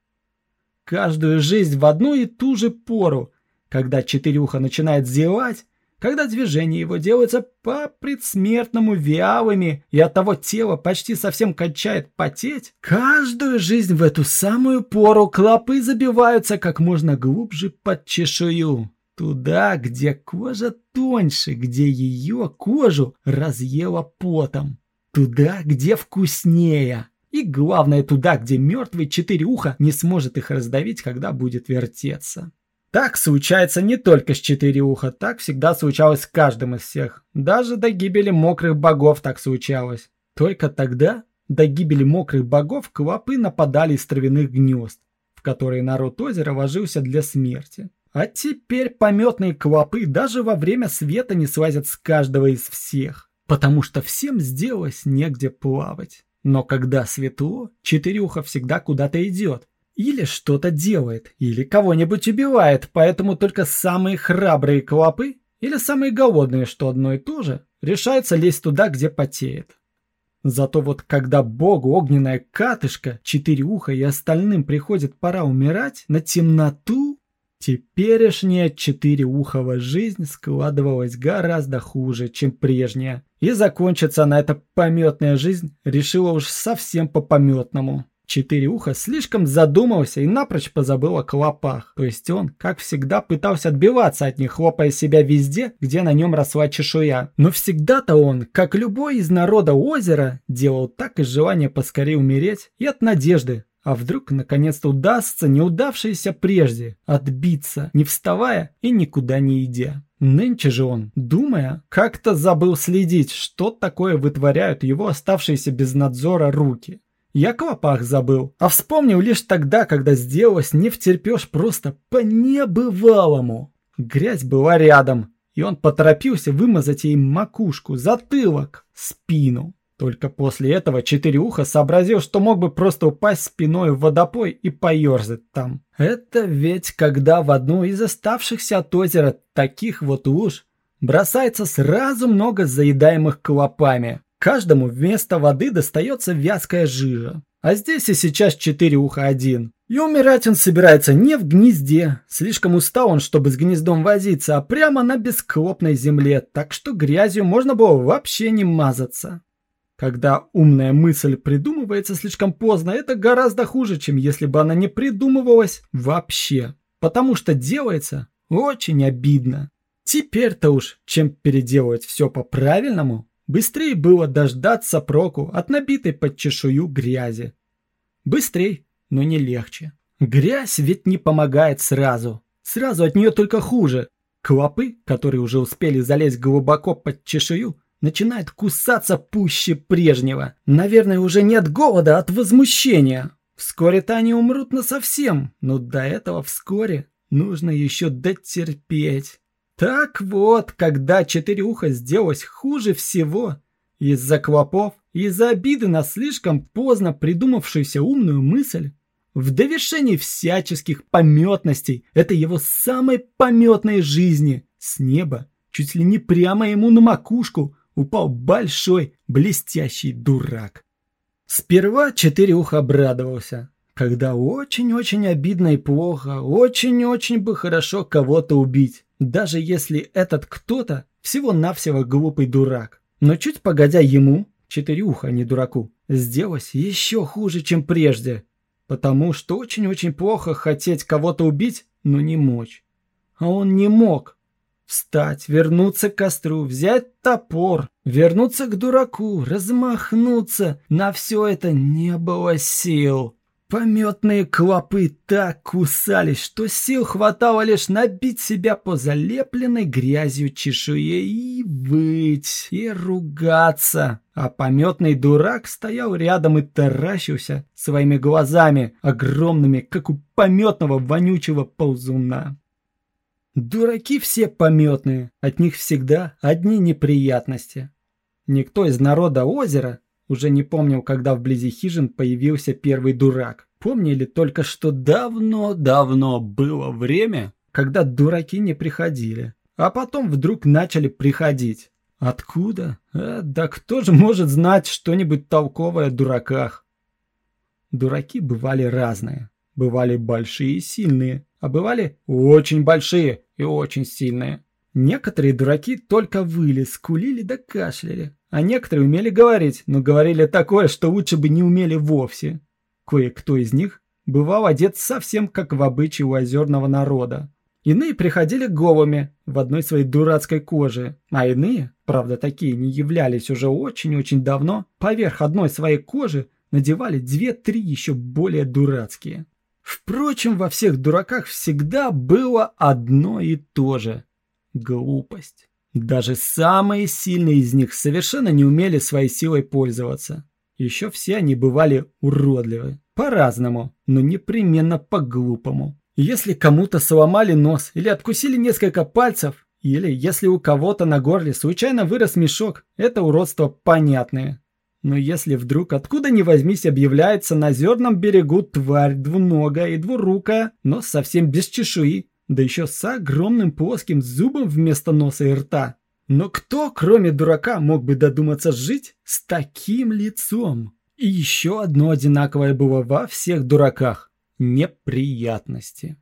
Каждую жизнь в одну и ту же пору, когда четырюха начинает зевать, когда движения его делаются по-предсмертному вялыми и оттого тело почти совсем кончает потеть, каждую жизнь в эту самую пору клопы забиваются как можно глубже под чешую. Туда, где кожа тоньше, где ее кожу разъела потом. Туда, где вкуснее. И главное, туда, где мертвый четырюха не сможет их раздавить, когда будет вертеться. Так случается не только с четырюха, так всегда случалось с каждым из всех. Даже до гибели мокрых богов так случалось. Только тогда, до гибели мокрых богов, клопы нападали из травяных гнезд, в которые народ озера ложился для смерти. А теперь помётные клопы даже во время света не слазят с каждого из всех, потому что всем сделалось негде плавать. Но когда светло, четырюха всегда куда-то идет. Или что-то делает, или кого-нибудь убивает, поэтому только самые храбрые клопы, или самые голодные, что одно и то же, решаются лезть туда, где потеет. Зато вот когда богу огненная катышка, четырюха и остальным приходит пора умирать, на темноту, теперешняя четыреухова жизнь складывалась гораздо хуже, чем прежняя. И закончится на эта помётная жизнь решила уж совсем по-помётному. Четырюха слишком задумался и напрочь позабыл о клопах. То есть он, как всегда, пытался отбиваться от них, хлопая себя везде, где на нем росла чешуя. Но всегда-то он, как любой из народа озера, делал так из желания поскорее умереть и от надежды. А вдруг наконец-то удастся неудавшееся прежде отбиться, не вставая и никуда не идя. Нынче же он, думая, как-то забыл следить, что такое вытворяют его оставшиеся без надзора руки. Я о клопах забыл, а вспомнил лишь тогда, когда сделалось не втерпёшь просто по-небывалому. Грязь была рядом, и он поторопился вымазать ей макушку, затылок, спину. Только после этого четырюха сообразил, что мог бы просто упасть спиной в водопой и поёрзать там. Это ведь когда в одну из оставшихся от озера таких вот луж бросается сразу много заедаемых клопами. Каждому вместо воды достается вязкая жижа. А здесь и сейчас четырюха один. И умирать он собирается не в гнезде. Слишком устал он, чтобы с гнездом возиться, а прямо на бесклопной земле. Так что грязью можно было вообще не мазаться. Когда умная мысль придумывается слишком поздно, это гораздо хуже, чем если бы она не придумывалась вообще. Потому что делается очень обидно. Теперь-то уж, чем переделывать все по-правильному, быстрее было дождаться проку от набитой под чешую грязи. Быстрей, но не легче. Грязь ведь не помогает сразу. Сразу от нее только хуже. Клопы, которые уже успели залезть глубоко под чешую, начинают кусаться пуще прежнего. Наверное, уже не от голода, а от возмущения. Вскоре-то они умрут насовсем, но до этого вскоре нужно еще дотерпеть. Так вот, когда четырюха сделалась хуже всего, из-за клопов, из-за обиды на слишком поздно придумавшуюся умную мысль, в довершении всяческих помётностей этой его самой помётной жизни, с неба, чуть ли не прямо ему на макушку, упал большой блестящий дурак. Сперва четырюха обрадовался, когда очень-очень обидно и плохо, очень-очень бы хорошо кого-то убить, даже если этот кто-то всего-навсего глупый дурак. Но чуть погодя ему, четырюха, а не дураку, сделалось еще хуже, чем прежде, потому что очень-очень плохо хотеть кого-то убить, но не мочь. А он не мог. Встать, вернуться к костру, взять топор, вернуться к дураку, размахнуться. На все это не было сил. Помётные клопы так кусались, что сил хватало лишь набить себя по залепленной грязью чешуе и выть, и ругаться. А помётный дурак стоял рядом и таращился своими глазами, огромными, как у помётного вонючего ползуна. Дураки все помётные, от них всегда одни неприятности. Никто из народа озера уже не помнил, когда вблизи хижин появился первый дурак. Помнили только, что давно-давно было время, когда дураки не приходили. А потом вдруг начали приходить. Откуда? Да кто же может знать что-нибудь толковое о дураках? Дураки бывали разные. Бывали большие и сильные, а бывали очень большие и очень сильные. Некоторые дураки только выли, скулили да кашляли. А некоторые умели говорить, но говорили такое, что лучше бы не умели вовсе. Кое-кто из них бывал одет совсем как в обычае у озерного народа. Иные приходили голыми в одной своей дурацкой коже, а иные, правда такие не являлись уже очень-очень давно, поверх одной своей кожи надевали 2-3 еще более дурацкие. Впрочем, во всех дураках всегда было одно и то же – глупость. Даже самые сильные из них совершенно не умели своей силой пользоваться. Еще все они бывали уродливы. По-разному, но непременно по-глупому. Если кому-то сломали нос или откусили несколько пальцев, или если у кого-то на горле случайно вырос мешок, это уродство понятное. Но если вдруг откуда ни возьмись объявляется на озерном берегу тварь двуногая и двурукая, но совсем без чешуи, да еще с огромным плоским зубом вместо носа и рта. Но кто, кроме дурака, мог бы додуматься жить с таким лицом? И еще одно одинаковое было во всех дураках – неприятности.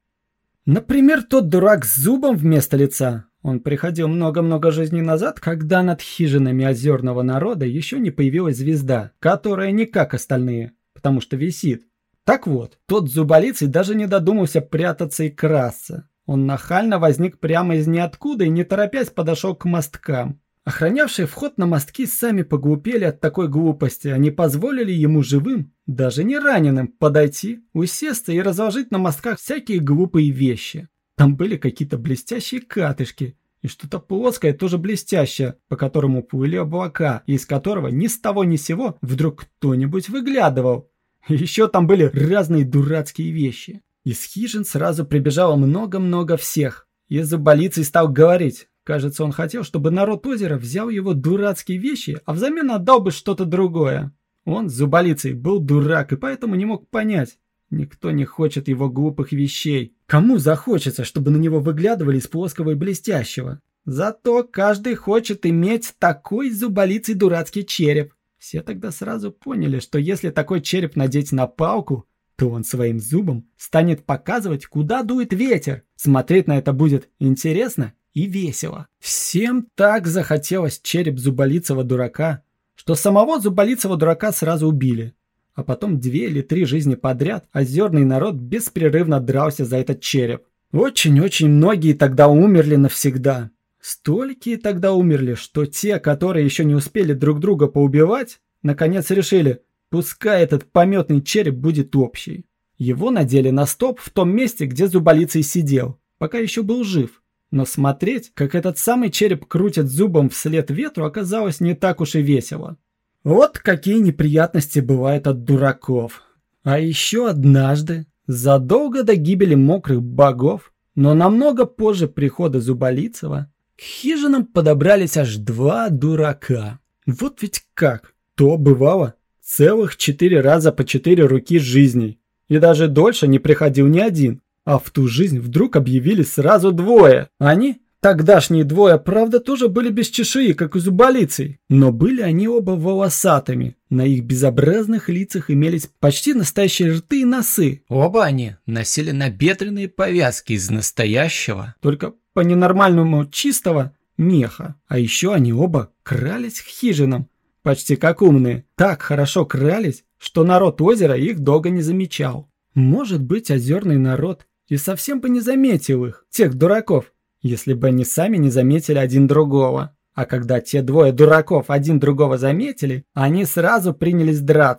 Например, тот дурак с зубом вместо лица. Он приходил много-много жизней назад, когда над хижинами озерного народа еще не появилась звезда, которая не как остальные, потому что висит. Так вот, тот зуболицый даже не додумался прятаться и красться. Он нахально возник прямо из ниоткуда и не торопясь подошел к мосткам. Охранявшие вход на мостки сами поглупели от такой глупости, они позволили ему живым, даже не раненым, подойти, усесться и разложить на мостках всякие глупые вещи. Там были какие-то блестящие катышки и что-то плоское тоже блестящее, по которому плыли облака, и из которого ни с того ни сего вдруг кто-нибудь выглядывал. Еще там были разные дурацкие вещи. Из хижин сразу прибежало много-много всех. И зуболицый стал говорить. Кажется, он хотел, чтобы народ озера взял его дурацкие вещи, а взамен отдал бы что-то другое. Он, зуболицый, был дурак и поэтому не мог понять. Никто не хочет его глупых вещей. Кому захочется, чтобы на него выглядывали из плоского и блестящего? Зато каждый хочет иметь такой зуболицый дурацкий череп. Все тогда сразу поняли, что если такой череп надеть на палку, то он своим зубом станет показывать, куда дует ветер. Смотреть на это будет интересно и весело. Всем так захотелось череп зуболицего дурака, что самого зуболицего дурака сразу убили. А потом 2 или 3 жизни подряд озерный народ беспрерывно дрался за этот череп. Очень-очень многие тогда умерли навсегда. Столькие тогда умерли, что те, которые еще не успели друг друга поубивать, наконец решили, пускай этот помётный череп будет общий. Его надели на столб в том месте, где зуболицый сидел, пока еще был жив. Но смотреть, как этот самый череп крутит зубом вслед ветру, оказалось не так уж и весело. Вот какие неприятности бывают от дураков. А еще однажды, задолго до гибели мокрых богов, но намного позже прихода Зуболицева, к хижинам подобрались аж 2 дурака. Вот ведь как! То бывало целых 4 раза по 4 руки жизней. И даже дольше не приходил ни один. А в ту жизнь вдруг объявили сразу 2. Они, тогдашние 2, правда, тоже были без чешуи, как у зуболицей. Но были они оба волосатыми. На их безобразных лицах имелись почти настоящие рты и носы. Оба они носили набедренные повязки из настоящего, только по ненормальному чистого меха. А еще они оба крались к хижинам, почти как умные. Так хорошо крались, что народ озера их долго не замечал. Может быть, озерный народ и совсем бы не заметил их, тех дураков, если бы они сами не заметили один другого. А когда те 2 дураков один другого заметили, они сразу принялись драться.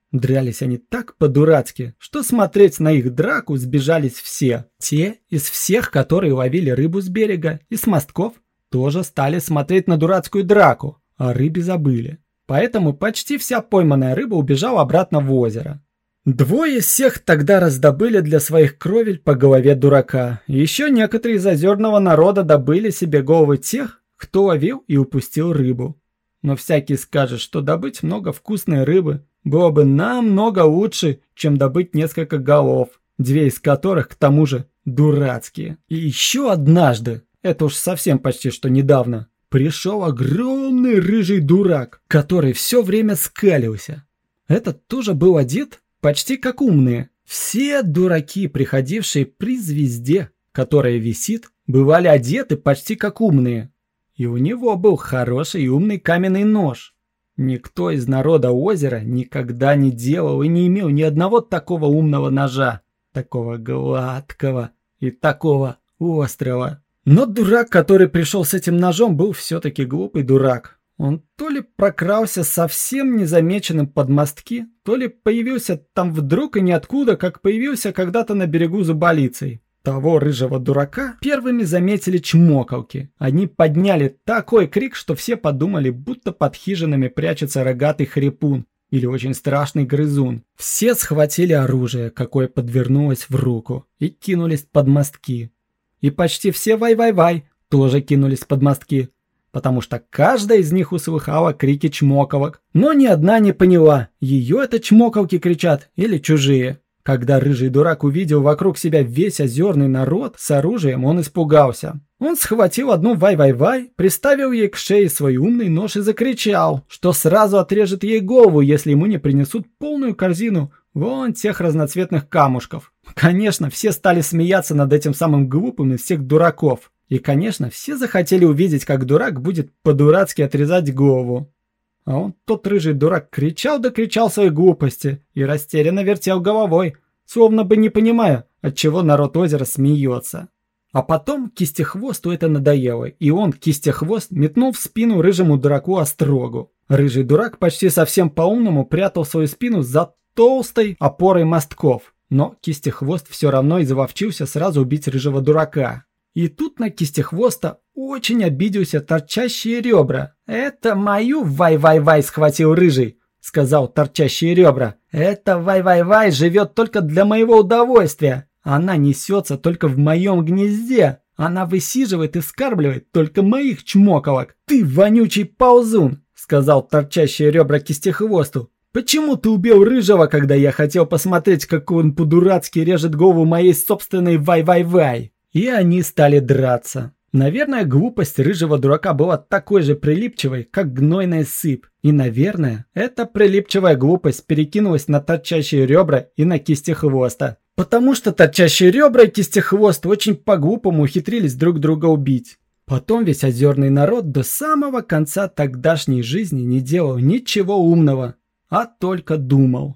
Дрались они так по-дурацки, что смотреть на их драку сбежались все. Те из всех, которые ловили рыбу с берега и с мостков, тоже стали смотреть на дурацкую драку, а рыбе забыли. Поэтому почти вся пойманная рыба убежала обратно в озеро. Двое из всех тогда раздобыли для своих кровель по голове дурака. Еще некоторые из озерного народа добыли себе головы тех, кто ловил и упустил рыбу. Но всякий скажет, что добыть много вкусной рыбы было бы намного лучше, чем добыть несколько голов, две из которых, к тому же, дурацкие. И еще однажды, это уж совсем почти что недавно, пришел огромный рыжий дурак, который все время скалился. Этот тоже был одет почти как умные. Все дураки, приходившие при звезде, которая висит, бывали одеты почти как умные. И у него был хороший и умный каменный нож. Никто из народа озера никогда не делал и не имел ни одного такого умного ножа, такого гладкого и такого острого. Но дурак, который пришел с этим ножом, был все-таки глупый дурак. Он то ли прокрался совсем незамеченным под мостки, то ли появился там вдруг и ниоткуда, как появился когда-то на берегу зуболицей. Того рыжего дурака первыми заметили чмокалки. Они подняли такой крик, что все подумали, будто под хижинами прячется рогатый хрипун или очень страшный грызун. Все схватили оружие, какое подвернулось в руку, и кинулись под мостки. И почти все вай-вай-вай тоже кинулись под мостки, потому что каждая из них услыхала крики чмокалок, но ни одна не поняла, ее это чмокалки кричат или чужие. Когда рыжий дурак увидел вокруг себя весь озерный народ с оружием, он испугался. Он схватил одну вай-вай-вай, приставил ей к шее свой умный нож и закричал, что сразу отрежет ей голову, если ему не принесут полную корзину вон тех разноцветных камушков. Конечно, все стали смеяться над этим самым глупым из всех дураков. И, конечно, все захотели увидеть, как дурак будет по-дурацки отрезать голову. А он, тот рыжий дурак, кричал да кричал своей глупости и растерянно вертел головой, словно бы не понимая, отчего народ озера смеется. А потом Кистехвосту это надоело, и он, Кистехвост, метнул в спину рыжему дураку острогу. Рыжий дурак почти совсем по-умному прятал свою спину за толстой опорой мостков, но Кистехвост все равно изловчился сразу убить рыжего дурака. И тут на Кистехвоста очень обиделся торчащие ребра. «Это мою вай-вай-вай схватил рыжий», — сказал торчащие ребра. «Эта вай-вай-вай живет только для моего удовольствия. Она несется только в моем гнезде. Она высиживает и вскармливает только моих чмоколок. Ты вонючий ползун», — сказал торчащие ребра Кистехвосту. «Почему ты убил рыжего, когда я хотел посмотреть, как он по-дурацки режет голову моей собственной вай-вай-вай?» И они стали драться. Наверное, глупость рыжего дурака была такой же прилипчивой, как гнойная сыпь. И, наверное, эта прилипчивая глупость перекинулась на торчащие ребра и на Кистехвоста. Потому что торчащие ребра и Кистехвост очень по-глупому ухитрились друг друга убить. Потом весь озерный народ до самого конца тогдашней жизни не делал ничего умного, а только думал.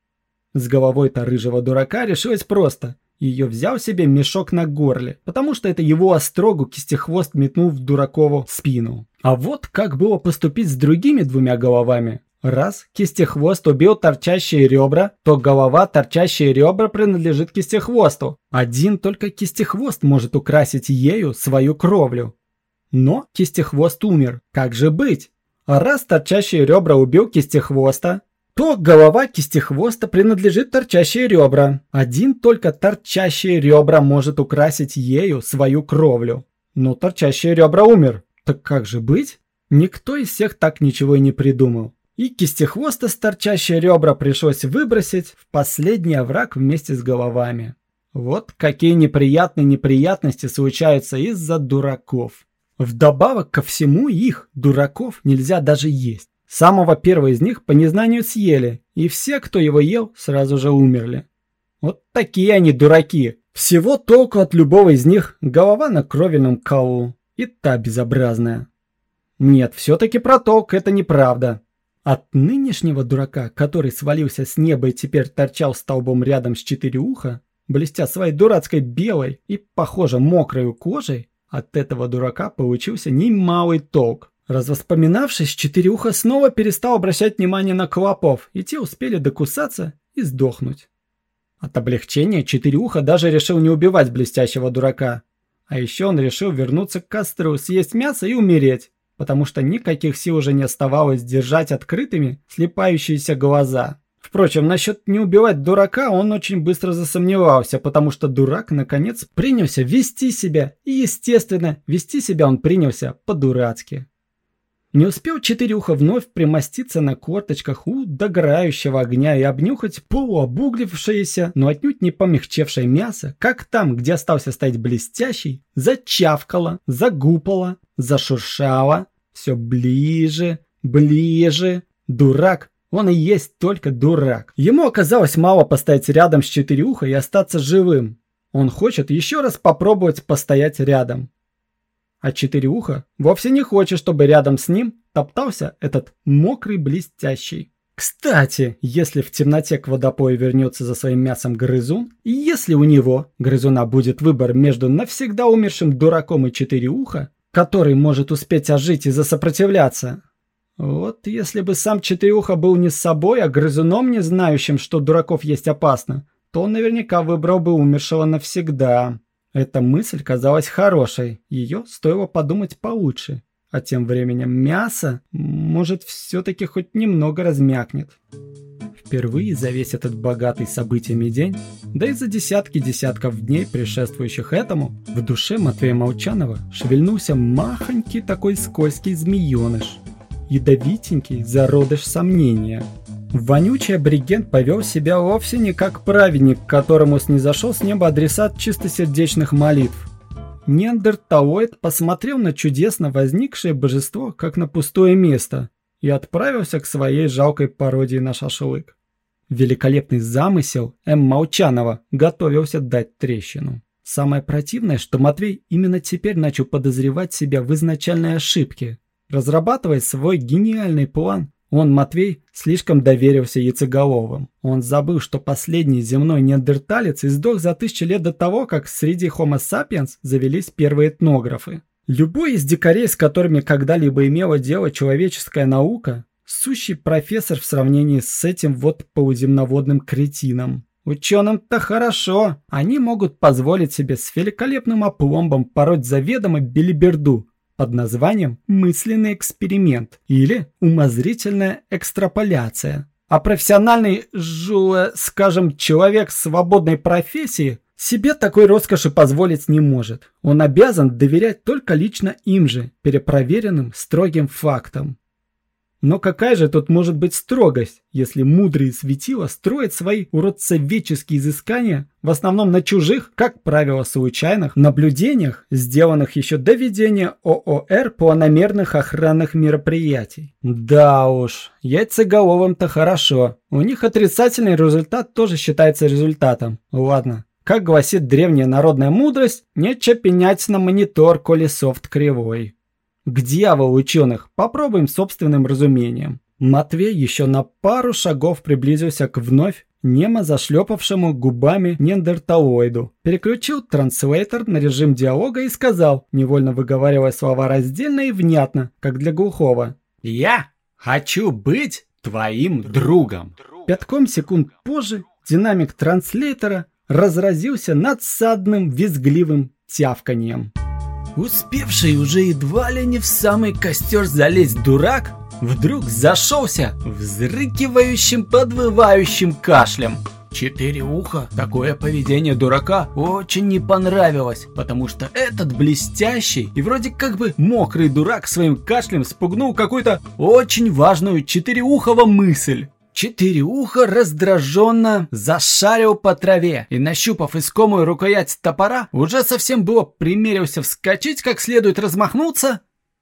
С головой-то рыжего дурака решилось просто. Ее взял себе мешок на горле, потому что это его острогу Кистехвост метнул в дуракову спину. А вот как было поступить с другими двумя головами. Раз Кистехвост убил торчащие ребра, то голова торчащие ребра принадлежит Кистехвосту. Один только Кистехвост может украсить ею свою кровлю. Но Кистехвост умер. Как же быть? А раз торчащие ребра убил Кистехвоста, то голова Кистехвоста принадлежит торчащие ребра. Один только торчащие ребра может украсить ею свою кровлю. Но торчащие ребра умер. Так как же быть? Никто из всех так ничего и не придумал. И Кистехвоста с торчащие ребра пришлось выбросить в последний овраг вместе с головами. Вот какие неприятные неприятности случаются из-за дураков. Вдобавок ко всему их, дураков, нельзя даже есть. Самого первого из них по незнанию съели, и все, кто его ел, сразу же умерли. Вот такие они дураки. Всего толку от любого из них голова на кровельном колу. И та безобразная. Нет, все-таки про толк это неправда. От нынешнего дурака, который свалился с неба и теперь торчал столбом рядом с четырёуха, блестя своей дурацкой белой и, похоже, мокрой кожей, от этого дурака получился немалый толк. Развоспоминавшись, Четырюха снова перестал обращать внимание на клопов, и те успели докусаться и сдохнуть. От облегчения Четырюха даже решил не убивать блестящего дурака. А еще он решил вернуться к костру, съесть мясо и умереть, потому что никаких сил уже не оставалось держать открытыми слепающиеся глаза. Впрочем, насчет не убивать дурака он очень быстро засомневался, потому что дурак, наконец, принялся вести себя, и, естественно, вести себя он принялся по-дурацки. Не успел Четырюха вновь примоститься на корточках у догорающего огня и обнюхать полуобуглившееся, но отнюдь не помягчевшее мясо, как там, где остался стоять блестящий, зачавкало, загупало, зашуршало, все ближе, ближе. Дурак, он и есть только дурак. Ему оказалось мало постоять рядом с Четырюхой и остаться живым. Он хочет еще раз попробовать постоять рядом. А Четырюха вовсе не хочет, чтобы рядом с ним топтался этот мокрый блестящий. Кстати, если в темноте к водопою вернется за своим мясом грызун, и если у него, грызуна, будет выбор между навсегда умершим дураком и Четырюха, который может успеть ожить и засопротивляться. Вот если бы сам Четырюха был не с собой, а грызуном, не знающим, что дураков есть опасно, то он наверняка выбрал бы умершего навсегда. Эта мысль казалась хорошей, ее стоило подумать получше. А тем временем мясо, может, все-таки хоть немного размякнет. Впервые за весь этот богатый событиями день, да и за десятки десятков дней, предшествующих этому, в душе Матвея Молчанова шевельнулся махонький такой скользкий змееныш. Ядовитенький зародыш сомнения. Вонючий абориген повел себя вовсе не как праведник, которому снизошел с неба адресат чистосердечных молитв. Неандерталоид посмотрел на чудесно возникшее божество, как на пустое место, и отправился к своей жалкой пародии на шашлык. Великолепный замысел М. Молчанова готовился дать трещину. Самое противное, что Матвей именно теперь начал подозревать себя в изначальной ошибке. Разрабатывая свой гениальный план, он, Матвей, слишком доверился яйцеголовым. Он забыл, что последний земной неандерталец издох за 1000 лет до того, как среди Homo sapiens завелись первые этнографы. Любой из дикарей, с которыми когда-либо имела дело человеческая наука, сущий профессор в сравнении с этим вот полуземноводным кретином. Ученым-то хорошо, они могут позволить себе с великолепным опломбом пороть заведомо белиберду под названием «мысленный эксперимент» или «умозрительная экстраполяция». А профессиональный, скажем, человек свободной профессии себе такой роскоши позволить не может. Он обязан доверять только лично им же, перепроверенным строгим фактам. Но какая же тут может быть строгость, если мудрые светила строят свои уродцеведческие изыскания в основном на чужих, как правило, случайных наблюдениях, сделанных еще до введения ООР планомерных охранных мероприятий? Да уж, яйцеголовым-то хорошо, у них отрицательный результат тоже считается результатом. Ладно, как гласит древняя народная мудрость, нечего пенять на монитор, коли софт кривой. К дьяволу ученых, попробуем собственным разумением. Матвей еще на пару шагов приблизился к вновь немо зашлепавшему губами неандерталоиду. Переключил транслейтер на режим диалога и сказал, невольно выговаривая слова раздельно и внятно, как для глухого: «Я хочу быть твоим другом». Пятком секунд позже динамик транслейтера разразился надсадным визгливым тявканьем. Успевший уже едва ли не в самый костер залезть дурак вдруг зашелся взрыкивающим, подвывающим кашлем. Четырюха такое поведение дурака очень не понравилось, потому что этот блестящий и вроде как бы мокрый дурак своим кашлем спугнул какую-то очень важную четырюхову мысль. Четырюха раздраженно зашарил по траве и, нащупав искомую рукоять топора, уже совсем было примерился вскочить, как следует размахнуться.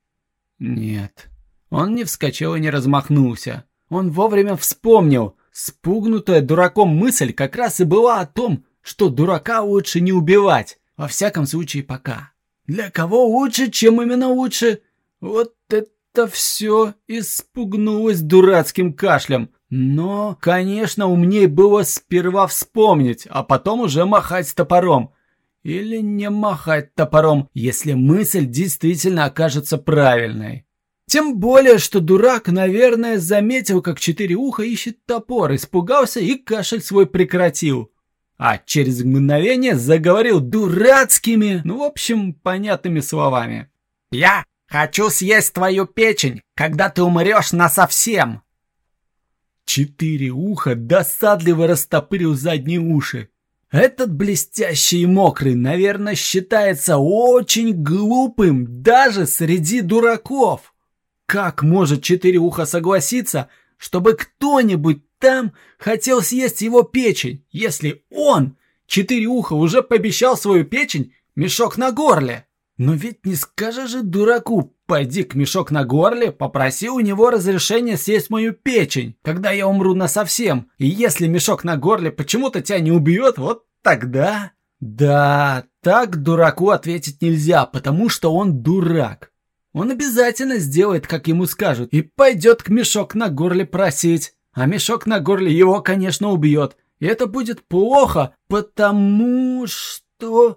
Нет, он не вскочил и не размахнулся. Он вовремя вспомнил, спугнутая дураком мысль как раз и была о том, что дурака лучше не убивать, во всяком случае пока. Для кого лучше, чем именно лучше? Вот это все испугнулось дурацким кашлем. Но, конечно, умней было сперва вспомнить, а потом уже махать топором. Или не махать топором, если мысль действительно окажется правильной. Тем более, что дурак, наверное, заметил, как Четыреуха ищет топор, испугался и кашель свой прекратил. А через мгновение заговорил дурацкими, в общем, понятными словами. «Я хочу съесть твою печень, когда ты умрешь насовсем!» Четыреуха досадливо растопырил задние уши. Этот блестящий и мокрый, наверное, считается очень глупым даже среди дураков. Как может Четыреуха согласиться, чтобы кто-нибудь там хотел съесть его печень, если он, Четыреуха, уже пообещал свою печень мешок на горле? Но ведь не скажешь же дураку: пойди к мешок на горле, попроси у него разрешения съесть мою печень, когда я умру насовсем. И если мешок на горле почему-то тебя не убьет, вот тогда... Да, так дураку ответить нельзя, потому что он дурак. Он обязательно сделает, как ему скажут, и пойдет к мешок на горле просить. А мешок на горле его, конечно, убьет. И это будет плохо, потому что...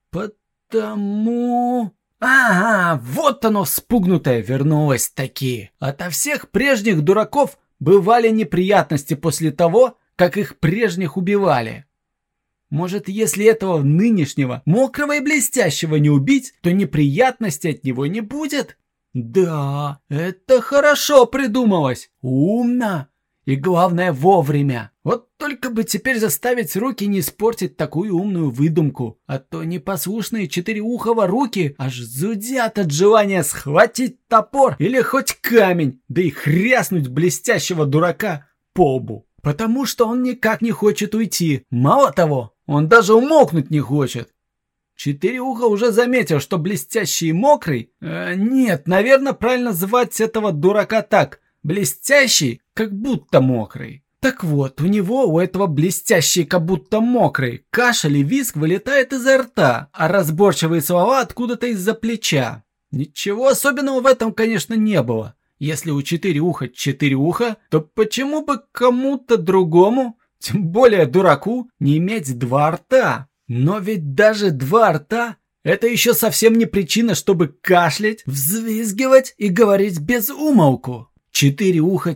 Ага, вот оно вспугнутое вернулось таки. Ото всех прежних дураков бывали неприятности после того, как их прежних убивали. Может, если этого нынешнего, мокрого и блестящего не убить, то неприятностей от него не будет? Да, это хорошо придумалось. Умно. И главное, вовремя. Вот только бы теперь заставить руки не испортить такую умную выдумку. А то непослушные Четыреухова руки аж зудят от желания схватить топор или хоть камень, да и хряснуть блестящего дурака по лбу. Потому что он никак не хочет уйти. Мало того, он даже умолкнуть не хочет. Четыреуха уже заметил, что блестящий и мокрый... Нет, наверное, правильно звать этого дурака так. Блестящий, как будто мокрый. Так вот, у этого блестящий, как будто мокрый, кашель и визг вылетает изо рта, а разборчивые слова откуда-то из-за плеча. Ничего особенного в этом, конечно, не было. Если у Четыреуха четыре уха, то почему бы кому-то другому, тем более дураку, не иметь два рта? Но ведь даже два рта — это еще совсем не причина, чтобы кашлять, взвизгивать и говорить без умолку. Четыреуха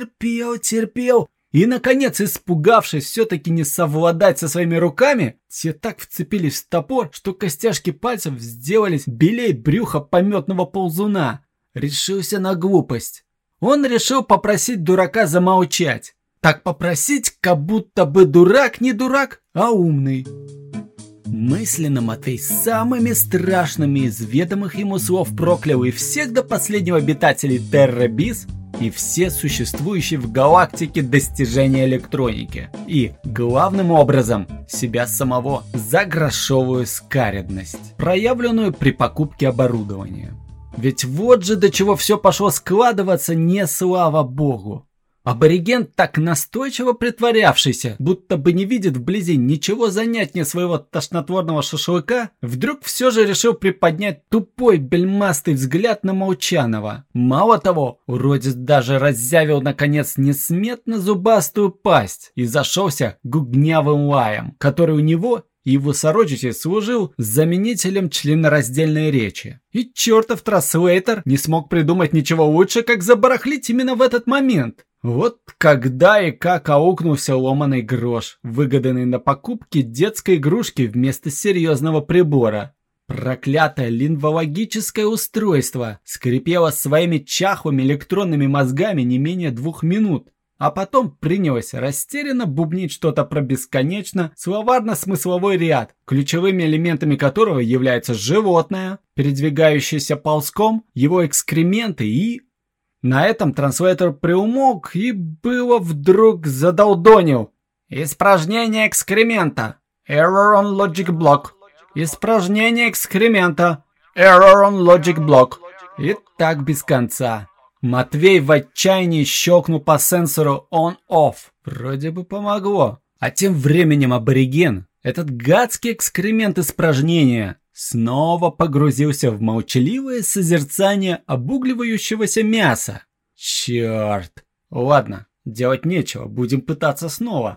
терпел и, наконец, испугавшись все-таки не совладать со своими руками, те так вцепились в топор, что костяшки пальцев сделались белей брюха пометного ползуна. Решился на глупость. Он решил попросить дурака замолчать. Так попросить, как будто бы дурак не дурак, а умный. Мысленно Матвей самыми страшными из ведомых ему слов проклял и всех до последнего обитателей Терра-Бис, и все существующие в галактике достижения электроники. И, главным образом, себя самого за грошовую скаредность, проявленную при покупке оборудования. Ведь вот же до чего все пошло складываться, не слава богу. Абориген, так настойчиво притворявшийся, будто бы не видит вблизи ничего занятнее своего тошнотворного шашлыка, вдруг все же решил приподнять тупой бельмастый взгляд на Молчанова. Мало того, уродец даже разъявил наконец несметно зубастую пасть и зашелся гугнявым лаем, который у него и его сородичей служил заменителем членораздельной речи. И чертов транслейтер не смог придумать ничего лучше, как забарахлить именно в этот момент. Вот когда и как аукнулся ломаный грош, выгаданный на покупке детской игрушки вместо серьезного прибора. Проклятое лингвологическое устройство скрипело своими чахлыми электронными мозгами не менее 2 минут, а потом принялось растерянно бубнить что-то про бесконечно словарно-смысловой ряд, ключевыми элементами которого являются животное, передвигающееся ползком, его экскременты и... На этом транслейтер приумолк и было вдруг задолдонил. Испражнение экскремента. Error on logic block. Испражнение экскремента. Error on logic block. И так без конца. Матвей в отчаянии щелкнул по сенсору on-off. Вроде бы помогло. А тем временем абориген, этот гадский экскремент испражнения, снова погрузился в молчаливое созерцание обугливающегося мяса. Черт. Ладно, делать нечего, будем пытаться снова.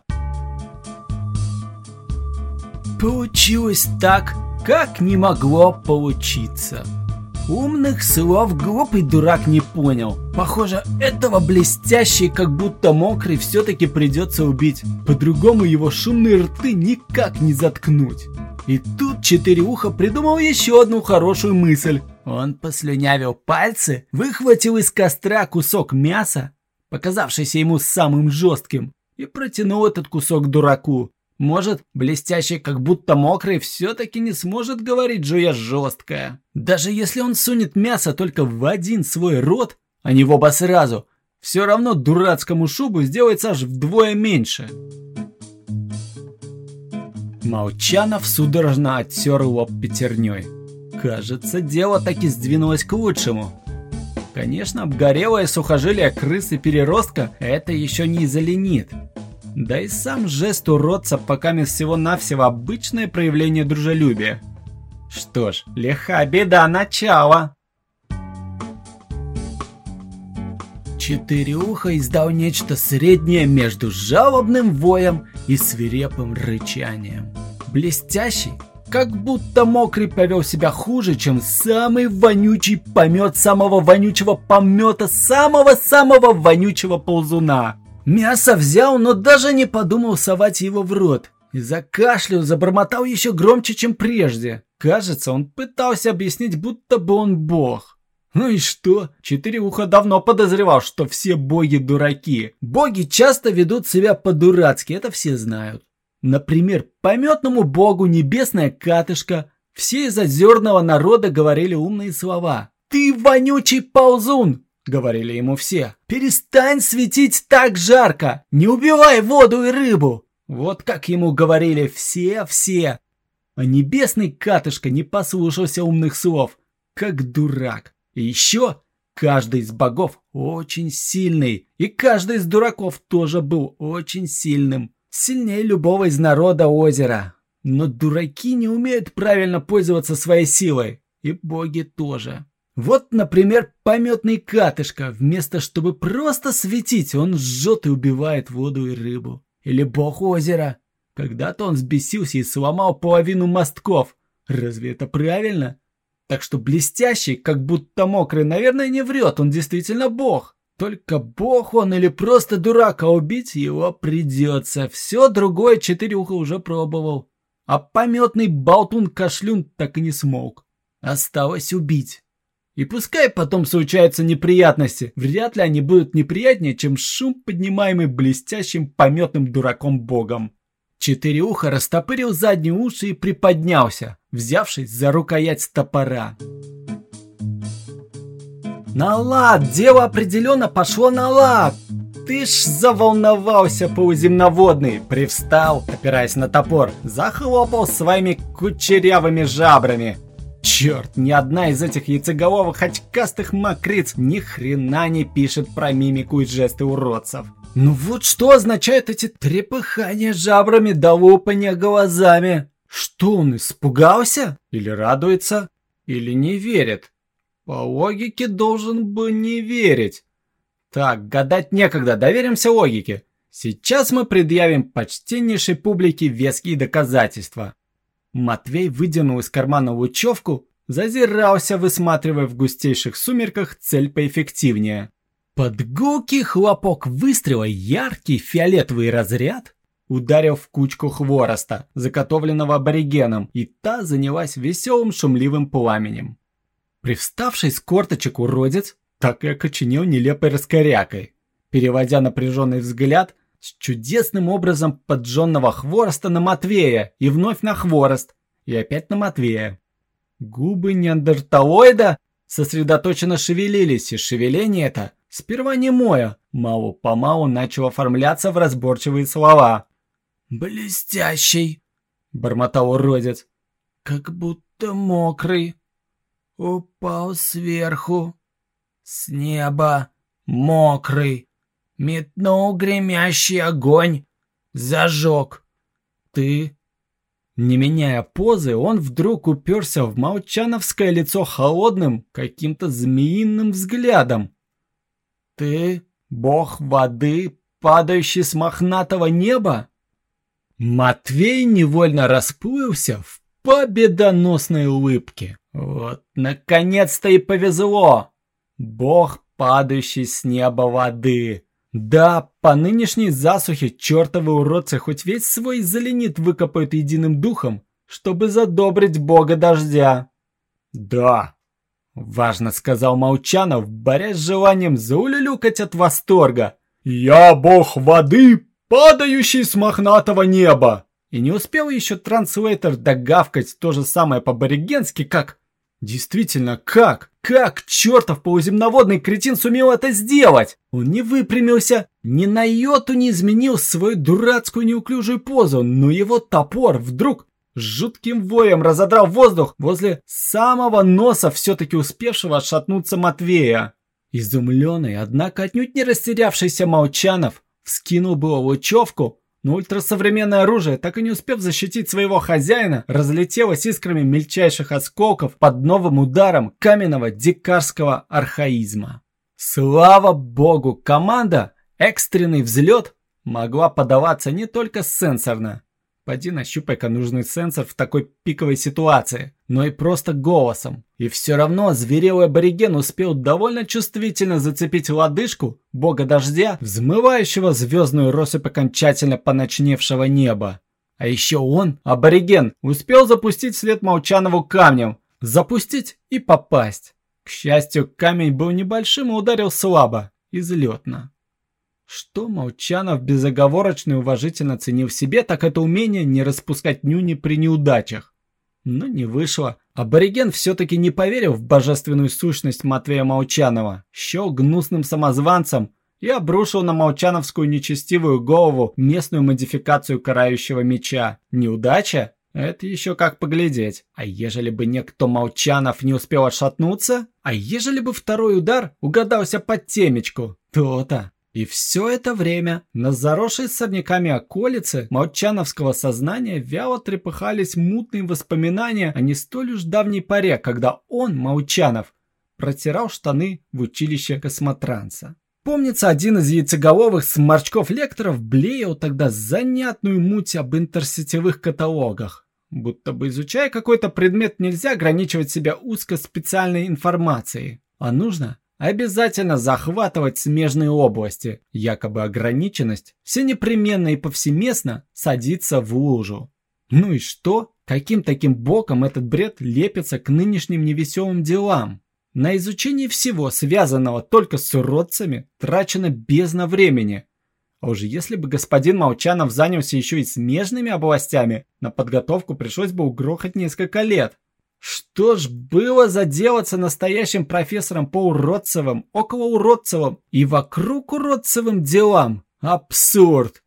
Получилось так, как не могло получиться. Умных слов глупый дурак не понял. Похоже, этого блестящий, как будто мокрый, все-таки придется убить. По-другому его шумные рты никак не заткнуть. И тут Четыреуха придумал еще одну хорошую мысль. Он послюнявил пальцы, выхватил из костра кусок мяса, показавшийся ему самым жестким, и протянул этот кусок дураку. Может, блестящий, как будто мокрый, все-таки не сможет говорить, жуя жесткое. Даже если он сунет мясо только в один свой рот, а не в оба сразу, все равно дурацкому шубу сделается аж вдвое меньше. Молчанов судорожно оттер лоб пятерней. Кажется, дело таки сдвинулось к лучшему. Конечно, обгорелое сухожилие крысы-переростка это еще не заленит. Да и сам жест уродца покамест всего-навсего обычное проявление дружелюбия. Что ж, лиха беда начала. Четыреуха издал нечто среднее между жалобным воем и свирепым рычанием. Блестящий, как будто мокрый, повел себя хуже, чем самый вонючий помет самого вонючего помета самого-самого вонючего ползуна. Мясо взял, но даже не подумал совать его в рот. И закашлял, забормотал еще громче, чем прежде. Кажется, он пытался объяснить, будто бы он бог. Ну и что? Четыреуха давно подозревал, что все боги дураки. Боги часто ведут себя по-дурацки, это все знают. Например, пометному богу Небесная Катышка все из озерного народа говорили умные слова. «Ты вонючий ползун!» — говорили ему все. «Перестань светить так жарко! Не убивай воду и рыбу!» Вот как ему говорили все. А Небесный Катышка не послушался умных слов, как дурак. И еще каждый из богов очень сильный, и каждый из дураков тоже был очень сильным. Сильнее любого из народа озера. Но дураки не умеют правильно пользоваться своей силой, и боги тоже. Вот, например, пометный Катышка, вместо чтобы просто светить, он жжет и убивает воду и рыбу. Или бог озера. Когда-то он взбесился и сломал половину мостков. Разве это правильно? Так что блестящий, как будто мокрый, наверное, не врет, он действительно бог. Только бог он или просто дурак, а убить его придется. Все другое Четыреуха уже пробовал. А пометный болтун-кашлюн так и не смог. Осталось убить. И пускай потом случаются неприятности, вряд ли они будут неприятнее, чем шум, поднимаемый блестящим пометным дураком-богом. Четыреуха растопырил задние уши и приподнялся, взявшись за рукоять топора. На лад, дело определенно пошло на лад. Ты ж заволновался, полуземноводный. Привстал, опираясь на топор, захлопал своими кучерявыми жабрами. Черт, ни одна из этих яйцеголовых очкастых мокриц ни хрена не пишет про мимику и жесты уродцев. Ну вот что означают эти трепыхания жабрами да лупанья глазами? Что он, испугался? Или радуется? Или не верит? По логике должен бы не верить. Так, гадать некогда, доверимся логике. Сейчас мы предъявим почтеннейшей публике веские доказательства. Матвей вытянул из кармана лучевку, зазирался, высматривая в густейших сумерках цель поэффективнее. Под гулкий хлопок выстрела яркий фиолетовый разряд ударил в кучку хвороста, заготовленного аборигеном, и та занялась веселым шумливым пламенем. Привставший с корточек уродец так и окоченел нелепой раскорякой, переводя напряженный взгляд с чудесным образом поджженного хвороста на Матвея и вновь на хворост, и опять на Матвея. Губы неандерталоида сосредоточенно шевелились, и шевеление это сперва немое, мало-помалу начало оформляться в разборчивые слова. «Блестящий!» — бормотал уродец. «Как будто мокрый. Упал сверху. С неба мокрый. Метнул гремящий огонь. Зажег. Ты...» Не меняя позы, он вдруг уперся в молчановское лицо холодным, каким-то змеиным взглядом. «Ты бог воды, падающий с мохнатого неба?» Матвей невольно расплылся в победоносной улыбке. Вот, наконец-то и повезло! Бог, падающий с неба воды. Да, по нынешней засухе чертовы уродцы хоть весь свой зеленит выкопают единым духом, чтобы задобрить бога дождя. Да, важно сказал Молчанов, борясь с желанием заулюлюкать от восторга. Я бог воды, падающий с мохнатого неба. И не успел еще транслейтер догавкать то же самое по-аборигенски, как... Действительно, как? Как чертов полуземноводный кретин сумел это сделать? Он не выпрямился, ни на йоту не изменил свою дурацкую неуклюжую позу, но его топор вдруг с жутким воем разодрал воздух возле самого носа все-таки успевшего отшатнуться Матвея. Изумленный, однако отнюдь не растерявшийся Молчанов вскинул было лучевку, но ультрасовременное оружие, так и не успев защитить своего хозяина, разлетелось искрами мельчайших осколков под новым ударом каменного дикарского архаизма. Слава богу, команда «Экстренный взлет» могла подаваться не только сенсорно. Поди нащупай-ка нужный сенсор в такой пиковой ситуации, но и просто голосом. И все равно озверелый абориген успел довольно чувствительно зацепить лодыжку бога дождя, взмывающего звездную россыпь окончательно поночневшего неба. А еще он, абориген, успел запустить вслед Молчанову камнем. Запустить и попасть. К счастью, камень был небольшим и ударил слабо, излетно. Что Молчанов безоговорочно и уважительно ценил в себе, так это умение не распускать нюни при неудачах. Но не вышло. Абориген все-таки не поверил в божественную сущность Матвея Молчанова, счел гнусным самозванцем и обрушил на молчановскую нечестивую голову местную модификацию карающего меча. Неудача? Это еще как поглядеть. А ежели бы некто Молчанов не успел отшатнуться? А ежели бы второй удар угадался под темечку? То-то. И все это время на заросшей сорняками околице молчановского сознания вяло трепыхались мутные воспоминания о не столь уж давней поре, когда он, Молчанов, протирал штаны в училище космотранса. Помнится, один из яйцеголовых сморчков-лекторов блеял тогда занятную муть об интерсетевых каталогах. Будто бы изучая какой-то предмет, нельзя ограничивать себя узкоспециальной информацией, а нужно обязательно захватывать смежные области. Якобы ограниченность всенепременно и повсеместно садится в лужу. Ну и что? Каким таким боком этот бред лепится к нынешним невеселым делам? На изучение всего, связанного только с уродцами, трачено бездна времени. А уже если бы господин Молчанов занялся еще и смежными областями, на подготовку пришлось бы угрохать несколько лет. Что ж было заделаться настоящим профессором по уродцевым, околоуродцевым и вокруг уродцевым делам? Абсурд!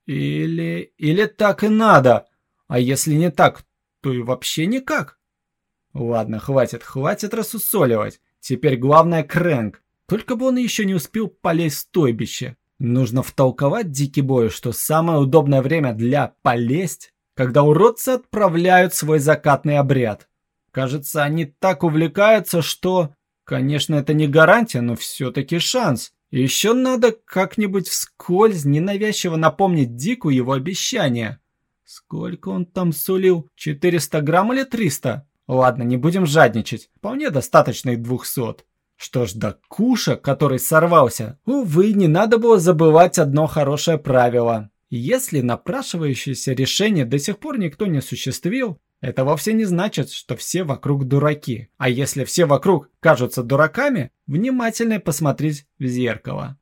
Или так и надо? А если не так, то и вообще никак. Ладно, хватит рассусоливать. Теперь главное Крэнк. Только бы он еще не успел полезть в стойбище. Нужно втолковать дикибою, что самое удобное время для полезть, когда уродцы отправляют свой закатный обряд. Кажется, они так увлекаются, что... Конечно, это не гарантия, но все-таки шанс. И еще надо как-нибудь вскользь ненавязчиво напомнить Дику его обещание. Сколько он там сулил? 400 грамм или 300? Ладно, не будем жадничать. Вполне достаточно и 200. Что ж, до Куша, который сорвался, увы, не надо было забывать одно хорошее правило. Если напрашивающееся решение до сих пор никто не осуществил, это вовсе не значит, что все вокруг дураки. А если все вокруг кажутся дураками, внимательно посмотреть в зеркало.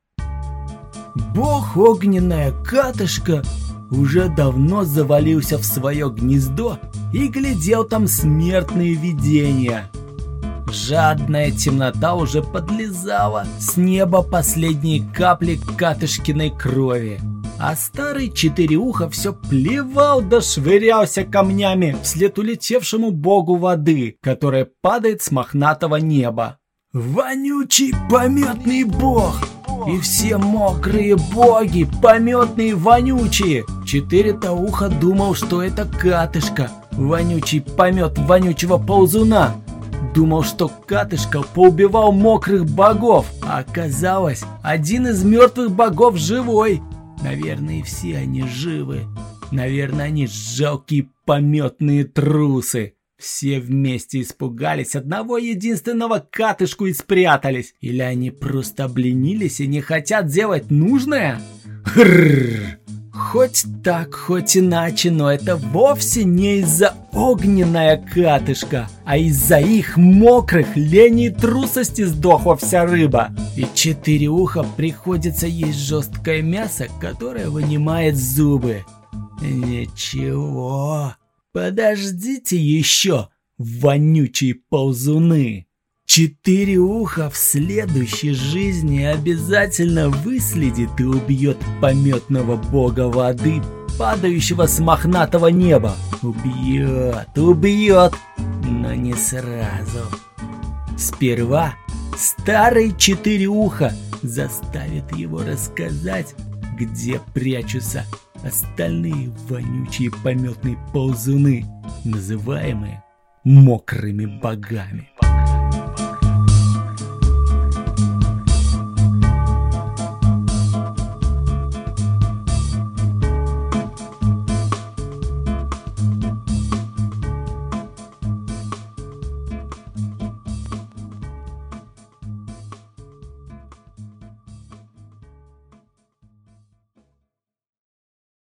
Бог огненная катышка уже давно завалился в свое гнездо и глядел там смертные видения. Жадная темнота уже подлизала с неба последние капли катышкиной крови. А старый Четыреуха все плевал да швырялся камнями вслед улетевшему богу воды, которая падает с мохнатого неба. Вонючий пометный бог! И все мокрые боги, пометные вонючие! Четыре-то-уха думал, что это катышка, вонючий помет вонючего ползуна. Думал, что катышка поубивал мокрых богов, а оказалось, один из мертвых богов живой. Наверное, все они живы. Наверное, они жалкие пометные трусы. Все вместе испугались одного единственного катышку и спрятались. Или они просто обленились и не хотят делать нужное? Хрррр. Хоть так, хоть иначе, но это вовсе не из-за огненная катышка, а из-за их мокрых лени и трусости сдохла вся рыба. И Четыреуха приходится есть жесткое мясо, которое вынимает зубы. Ничего, подождите еще, вонючие ползуны. Четыреуха в следующей жизни обязательно выследит и убьет пометного бога воды, падающего с мохнатого неба. Убьет, но не сразу. Сперва старый Четыреуха заставит его рассказать, где прячутся остальные вонючие пометные ползуны, называемые мокрыми богами.